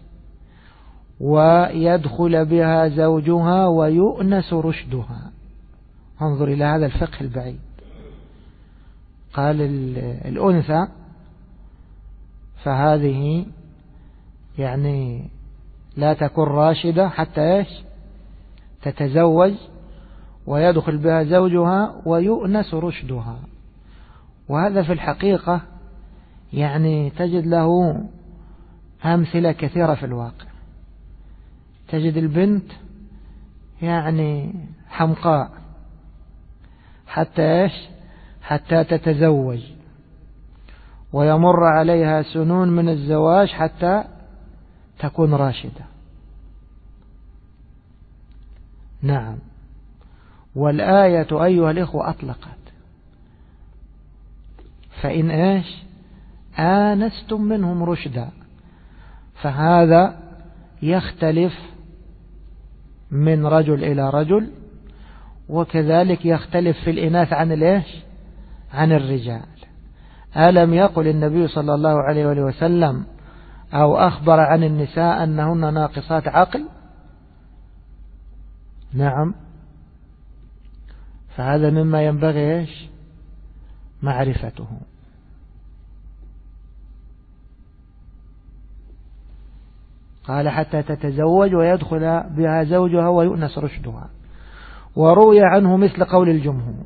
ويدخل بها زوجها ويؤنس رشدها. انظر إلى هذا الفقه البعيد. قال الأنثى فهذه يعني لا تكون راشدة حتى إيش؟ تتزوج ويدخل بها زوجها ويؤنس رشدها. وهذا في الحقيقة يعني تجد له أمثلة كثيرة في الواقع. تجد البنت يعني حمقاء حتى إيش؟ حتى تتزوج، ويمر عليها سنون من الزواج حتى تكون راشدة. نعم. والآية أيها الإخوة أطلقت فإن إيش؟ آنستم منهم رشدا. فهذا يختلف من رجل إلى رجل، وكذلك يختلف في الإناث عن الإيش؟ عن الرجال. ألم يقل النبي صلى الله عليه وسلم أو أخبر عن النساء أنهن ناقصات عقل؟ نعم. فهذا مما ينبغي إيش؟ معرفته. قال حتى تتزوج ويدخل بها زوجها ويؤنس رشدها. وروي عنه مثل قول الجمهور.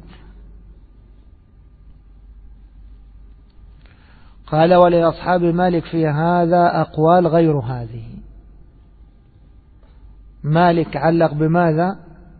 قال ولأصحاب مالك في هذا أقوال غير هذه. مالك علق بماذا؟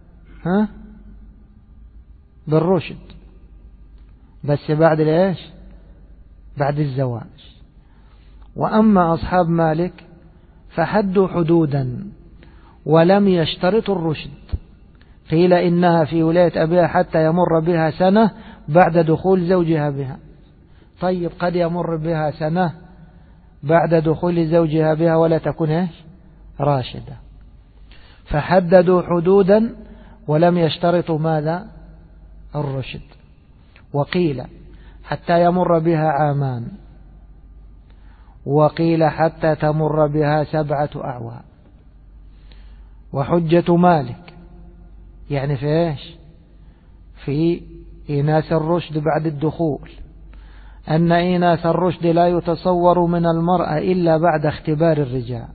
بالرشد، بس بعد ليش؟ بعد الزواج. وأما أصحاب مالك فحدوا حدودا ولم يشترطوا الرشد. قيل إنها في ولاية أبيها حتى يمر بها سنة بعد دخول زوجها بها. طيب قد يمر بها سنة بعد دخول زوجها بها ولا تكون إيش؟ راشدة. فحددوا حدودا ولم يشترطوا ماذا؟ الرشد. وقيل حتى يمر بها عامان، وقيل حتى تمر بها 7 أعوام. وحجة مالك يعني في إيش؟ في إيناس الرشد بعد الدخول، أن إيناس الرشد لا يتصور من المرأة إلا بعد اختبار الرجال،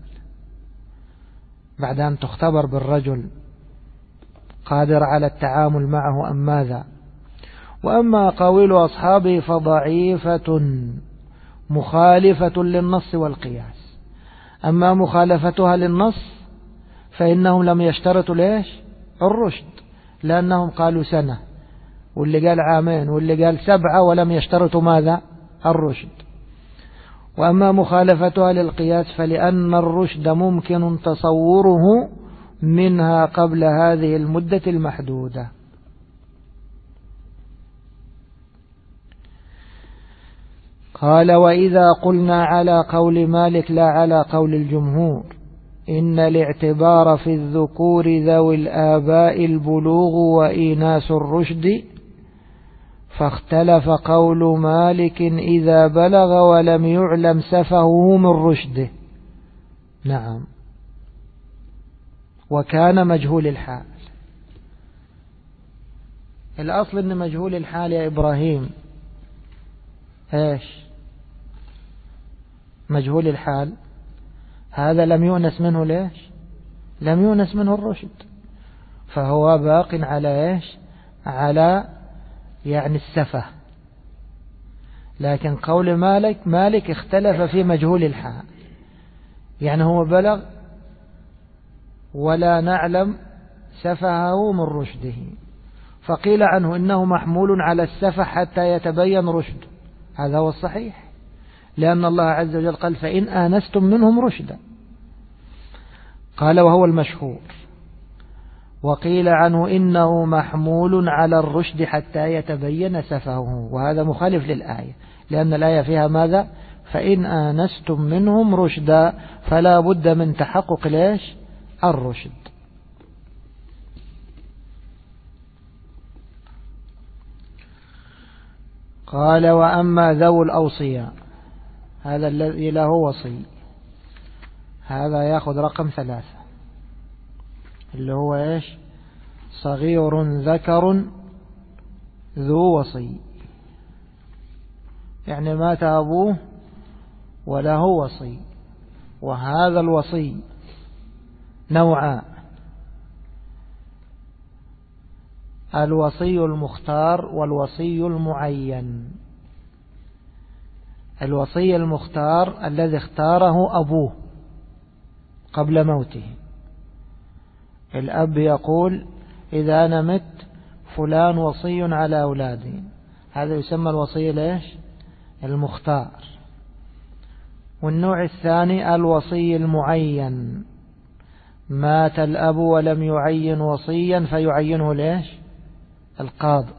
بعد أن تختبر بالرجل قادر على التعامل معه أم ماذا. وأما قول أصحابه فضعيفة مخالفة للنص والقياس. أما مخالفتها للنص فإنهم لم يشترطوا ليش الرشد، لأنهم قالوا سنة، واللي قال عامين، واللي قال 7، ولم يشترطوا ماذا الرشد. وأما مخالفتها للقياس فلأن الرشد ممكن تصوره منها قبل هذه المدة المحدودة. قال وإذا قلنا على قول مالك لا على قول الجمهور إن الاعتبار في الذكور ذوي الآباء البلوغ وإيناس الرشد، فاختلف قول مالك إذا بلغ ولم يعلم سفهه من رشده. نعم، وكان مجهول الحال. الأصل أن مجهول الحال يا إبراهيم إيش؟ مجهول الحال هذا لم يؤنس منه ليش؟ لم يؤنس منه الرشد، فهو باق على إيش؟ على يعني السفه. لكن قول مالك اختلف في مجهول الحال، يعني هو بلغ ولا نعلم سفهه من رشده، فقيل عنه إنه محمول على السفه حتى يتبين رشده. هذا هو الصحيح، لأن الله عز وجل قال فإن آنستم منهم رشدا، قال وهو المشهور. وقيل عنه إنه محمول على الرشد حتى يتبين سفهه، وهذا مخالف للآية، لأن الآية فيها ماذا؟ فإن آنستم منهم رشدا، فلا بد من تحقق ليش؟ الرشد. قال وأما ذو الأوصياء، هذا الذي له وصي، هذا يأخذ رقم 3، اللي هو إيش؟ صغير ذكر ذو وصي، يعني مات أبوه وله وصي. وهذا الوصي نوعان: الوصي المختار والوصي المعين. الوصي المختار الذي اختاره أبوه قبل موته، الأب يقول إذا أنا مت فلان وصي على أولادي، هذا يسمى الوصي ليش؟ المختار. والنوع الثاني الوصي المعين، مات الأب ولم يعين وصيا فيعينه ليش؟ القاضي.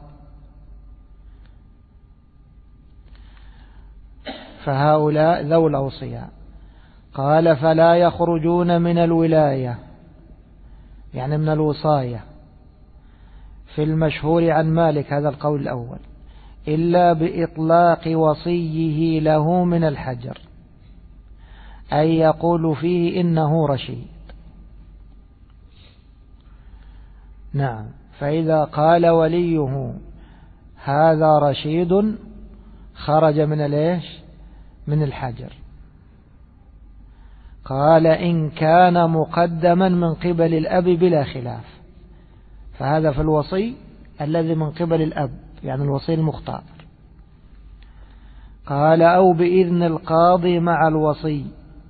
فهؤلاء ذو الأوصياء. قال فلا يخرجون من الولاية، يعني من الوصاية، في المشهور عن مالك، هذا القول الأول، إلا بإطلاق وصيه له من الحجر، أي يقول فيه إنه رشيد. نعم، فإذا قال وليه هذا رشيد خرج من ليش؟ من الحجر. قال إن كان مقدما من قبل الأب بلا خلاف، فهذا في الوصي الذي من قبل الأب، يعني الوصي المختار. قال أو بإذن القاضي مع الوصي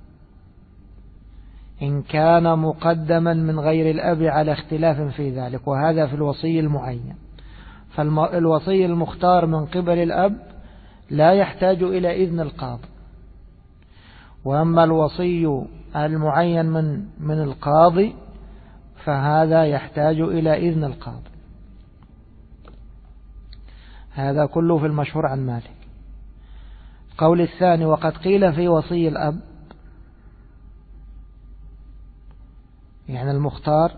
إن كان مقدما من غير الأب على اختلاف في ذلك، وهذا في الوصي المعين. فالوصي المختار من قبل الأب لا يحتاج إلى إذن القاضي، وأما الوصي المعين من القاضي فهذا يحتاج إلى إذن القاضي. هذا كله في المشهور عن مالك. القول الثاني وقد قيل في وصي الأب، يعني المختار،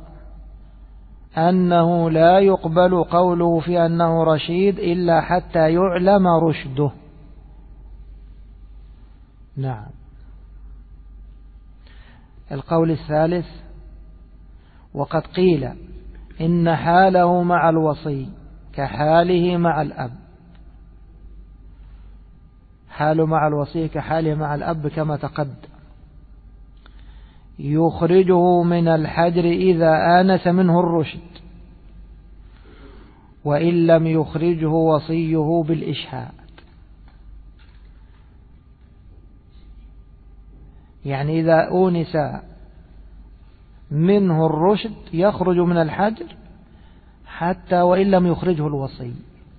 أنه لا يقبل قوله في أنه رشيد إلا حتى يعلم رشده. نعم. القول الثالث وقد قيل إن حاله مع الوصي كحاله مع الأب، حاله مع الوصي كحاله مع الأب كما تقدم. يخرجه من الحجر إذا آنس منه الرشد، وإن لم يخرجه وصيه بالإشهاد. يعني إذا أونس منه الرشد يخرج من الحجر حتى وإن لم يخرجه الوصي.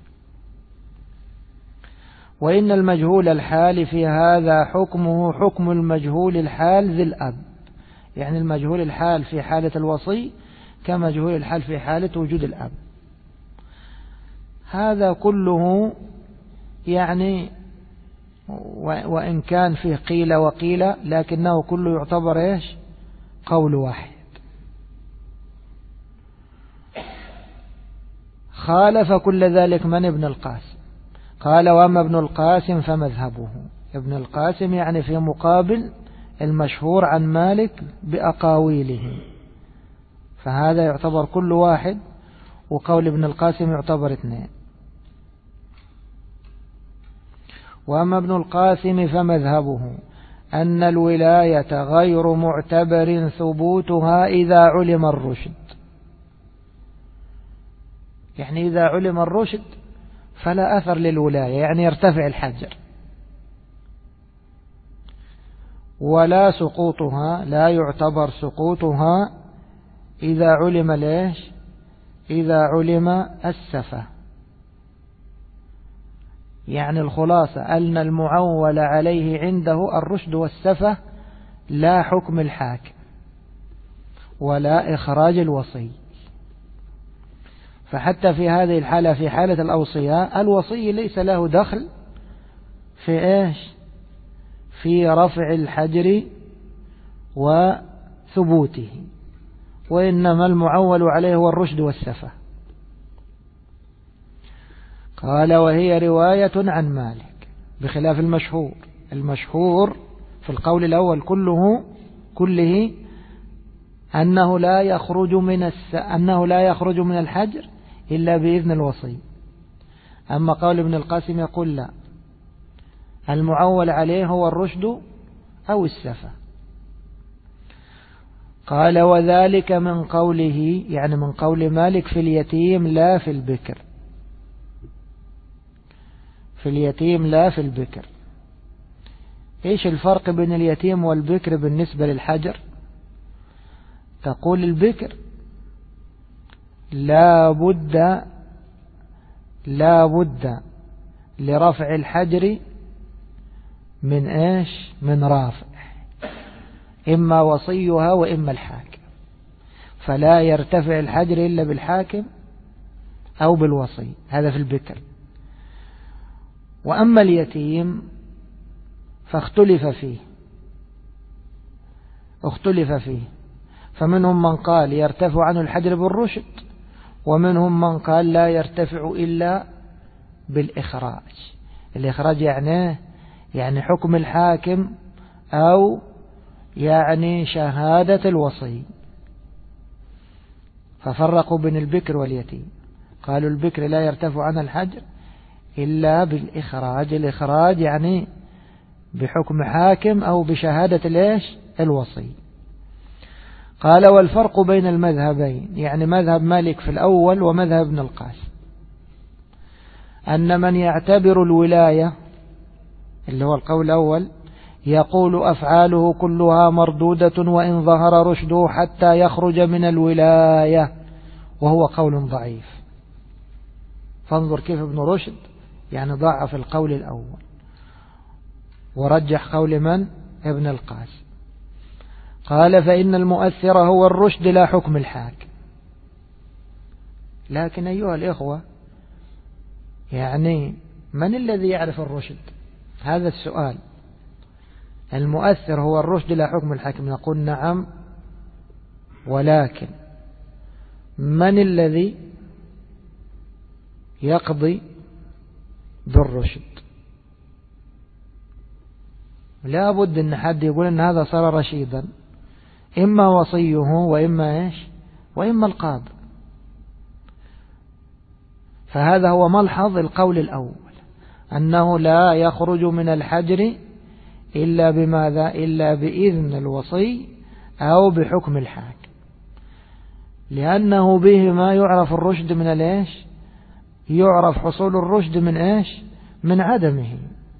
وإن المجهول الحال في هذا حكمه حكم المجهول الحال ذي الأب، يعني المجهول الحال في حالة الوصي كمجهول الحال في حالة وجود الأب. هذا كله يعني وإن كان فيه قيل وقيل لكنه كله يعتبر إيش؟ قول واحد. خالف كل ذلك من ابن القاسم، قال وأما ابن القاسم فمذهبه. ابن القاسم يعني في مقابل المشهور عن مالك بأقاويله، فهذا يعتبر كل واحد، وقول ابن القاسم يعتبر اثنين. وأما ابن القاسم فمذهبه أن الولاية غير معتبر ثبوتها إذا علم الرشد، يعني إذا علم الرشد فلا أثر للولاية، يعني يرتفع الحجر. ولا سقوطها، لا يعتبر سقوطها إذا علم ليش؟ إذا علم السفة. يعني الخلاصة أن المعول عليه عنده الرشد والسفة لا حكم الحاكم ولا إخراج الوصي. فحتى في هذه الحالة، في حالة الأوصياء، الوصي ليس له دخل في إيش؟ في رفع الحجر وثبوته، وإنما المعول عليه هو الرشد والسفة. قال وهي رواية عن مالك بخلاف المشهور. المشهور في القول الأول كله أنه لا يخرج من الحجر إلا بإذن الوصي. أما قول ابن القاسم يقول لا، المعول عليه هو الرشد أو السفة. قال وذلك من قوله، يعني من قول مالك في اليتيم لا في البكر، في اليتيم لا في البكر. إيش الفرق بين اليتيم والبكر بالنسبة للحجر؟ تقول البكر لا بد لرفع الحجر من إيش؟ من رافع، إما وصيها وإما الحاكم، فلا يرتفع الحجر إلا بالحاكم أو بالوصي. هذا في البكر. وأما اليتيم فاختلف فيه، فمنهم من قال يرتفع عنه الحجر بالرشد، ومنهم من قال لا يرتفع إلا بالإخراج. الإخراج يعني حكم الحاكم أو يعني شهادة الوصي. ففرقوا بين البكر واليتيم، قالوا البكر لا يرتفع عنه الحجر إلا بالإخراج. الإخراج يعني بحكم حاكم أو بشهادة الوصي. قال والفرق بين المذهبين، يعني مذهب مالك في الأول ومذهب ابن القاسم، أن من يعتبر الولاية اللي هو القول الأول يقول أفعاله كلها مردودة وإن ظهر رشده حتى يخرج من الولاية، وهو قول ضعيف. فانظر كيف ابن رشد يعني ضعف القول الأول ورجح قول من؟ ابن القاسم. قال فإن المؤثر هو الرشد لا حكم الحاكم. لكن أيها الإخوة، يعني من الذي يعرف الرشد؟ هذا السؤال. المؤثر هو الرشد لا حكم الحاكم، نقول نعم، ولكن من الذي يقضي بالرشد؟ لا بد أن حد يقول أن هذا صار رشيدا، إما وصيه وإما وإما القابض. فهذا هو ملحظ القول الأول، أنه لا يخرج من الحجر إلا بماذا؟ إلا بإذن الوصي أو بحكم الحاكم، لأنه به ما يعرف الرشد من الإيش؟ يعرف حصول الرشد من إيش؟ من عدمه.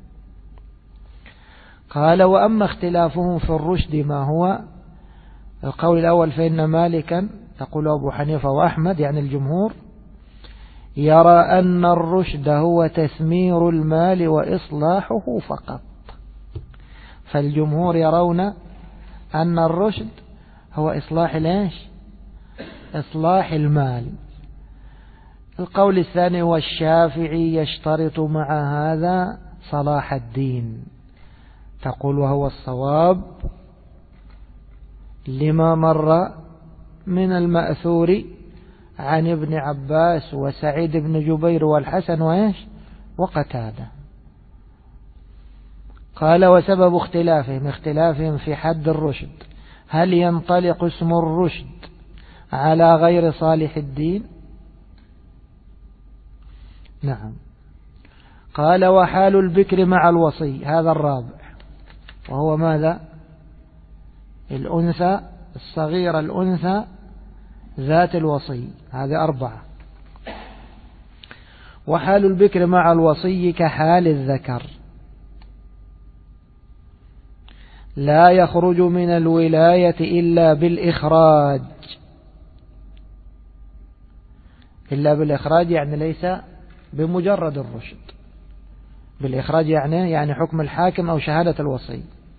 قال وأما اختلافهم في الرشد ما هو؟ القول الأول فإن مالكا يقول أبو حنيفة وأحمد يعني الجمهور يرى أن الرشد هو تثمير المال وإصلاحه فقط. فالجمهور يرون أن الرشد هو إصلاح الإيش؟ إصلاح المال. القول الثاني هو الشافعي يشترط مع هذا صلاح الدين، تقول وهو الصواب لما مر من المأثور عن ابن عباس وسعيد بن جبير والحسن وإيش؟ وقتادة. قال وسبب اختلافهم في حد الرشد، هل ينطلق اسم الرشد على غير صالح الدين؟ نعم. قال وحال البكر مع الوصي، هذا الرابع، وهو ماذا؟ الأنثى الصغيرة، الأنثى ذات الوصي، هذه 4. وحال البكر مع الوصي كحال الذكر، لا يخرج من الولاية إلا بالإخراج. إلا بالإخراج يعني ليس بمجرد الرشد، بالإخراج يعني حكم الحاكم أو شهادة الوصي،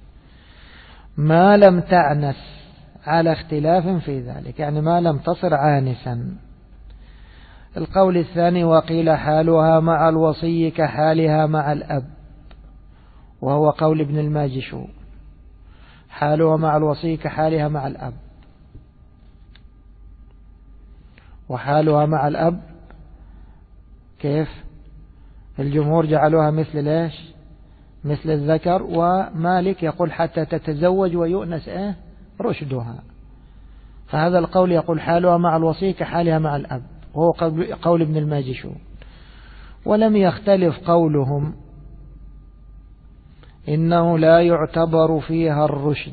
ما لم تعنس على اختلاف في ذلك، يعني ما لم تصر عانسا. القول الثاني وقيل حالها مع الوصي كحالها مع الأب، وهو قول ابن الماجشون، حالها مع الوصي كحالها مع الأب. وحالها مع الأب كيف؟ الجمهور جعلوها مثل ليش؟ مثل الذكر، ومالك يقول حتى تتزوج ويؤنس رشدها. فهذا القول يقول حالها مع الوصي كحالها مع الأب، وهو قول ابن الماجشون. ولم يختلف قولهم إنه لا يعتبر فيها الرشد،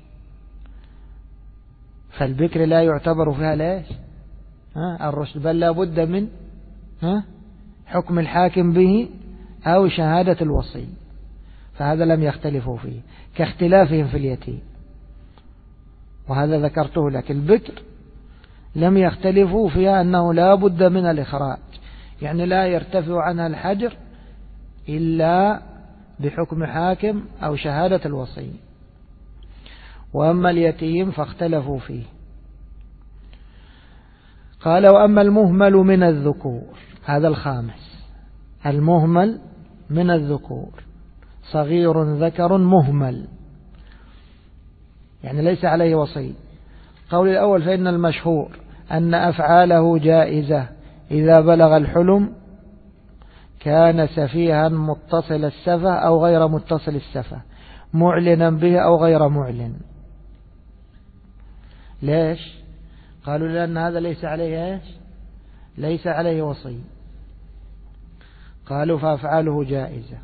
فالبكر لا يعتبر فيها ليش؟ الرشد، بل لا بد من حكم الحاكم به أو شهادة الوصي، فهذا لم يختلفوا فيه، كاختلافهم في اليتيم، وهذا ذكرته لك. البكر لم يختلفوا فيها أنه لا بد من الإخراج، يعني لا يرتفع عنها الحجر إلا بحكم حاكم أو شهادة الوصي. وأما اليتيم فاختلفوا فيه. قال وأما المهمل من الذكور، هذا الخامس، المهمل من الذكور، صغير ذكر مهمل يعني ليس عليه وصي. قول الأول فإن المشهور أن أفعاله جائزة إذا بلغ الحلم كان سفيها متصل السفة أو غير متصل السفة، معلنا به أو غير معلن. ليش؟ قالوا لأن هذا ليس عليه ليس عليه وصي. قالوا فأفعاله جائزة،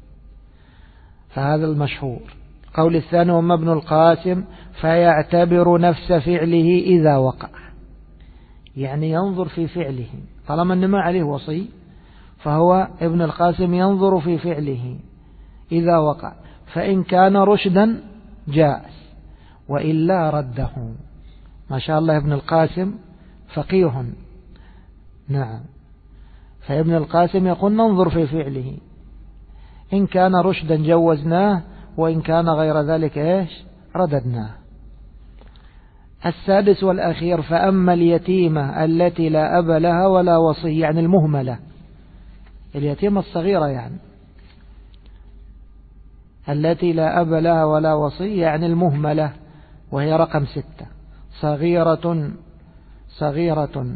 فهذا المشهور. قول الثاني وما ابن القاسم فيعتبر نفس فعله إذا وقع، يعني ينظر في فعله، طالما أن ما عليه وصي فهو ابن القاسم ينظر في فعله إذا وقع، فإن كان رشدا جاء وإلا رده. ما شاء الله ابن القاسم فقيه. نعم. فابن القاسم يقول ننظر في فعله، إن كان رشدا جوزناه، وإن كان غير ذلك رددناه. السادس والأخير فأما اليتيمة التي لا أب لها ولا وصي، يعني المهملة، اليتيمة الصغيرة يعني التي لا أب لها ولا وصي، يعني المهملة، وهي رقم 6، صغيرة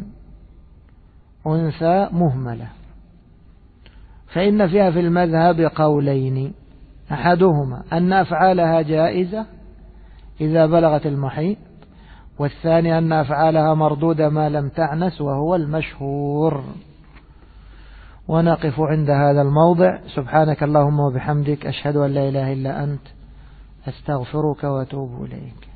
أنثى مهملة. فإن فيها في المذهب قولين، أحدهما أن أفعالها جائزة إذا بلغت المحيط، والثاني أن أفعالها مردودة ما لم تعنس وهو المشهور. ونقف عند هذا الموضع. سبحانك اللهم وبحمدك، أشهد أن لا إله إلا أنت، أستغفرك وأتوب إليك.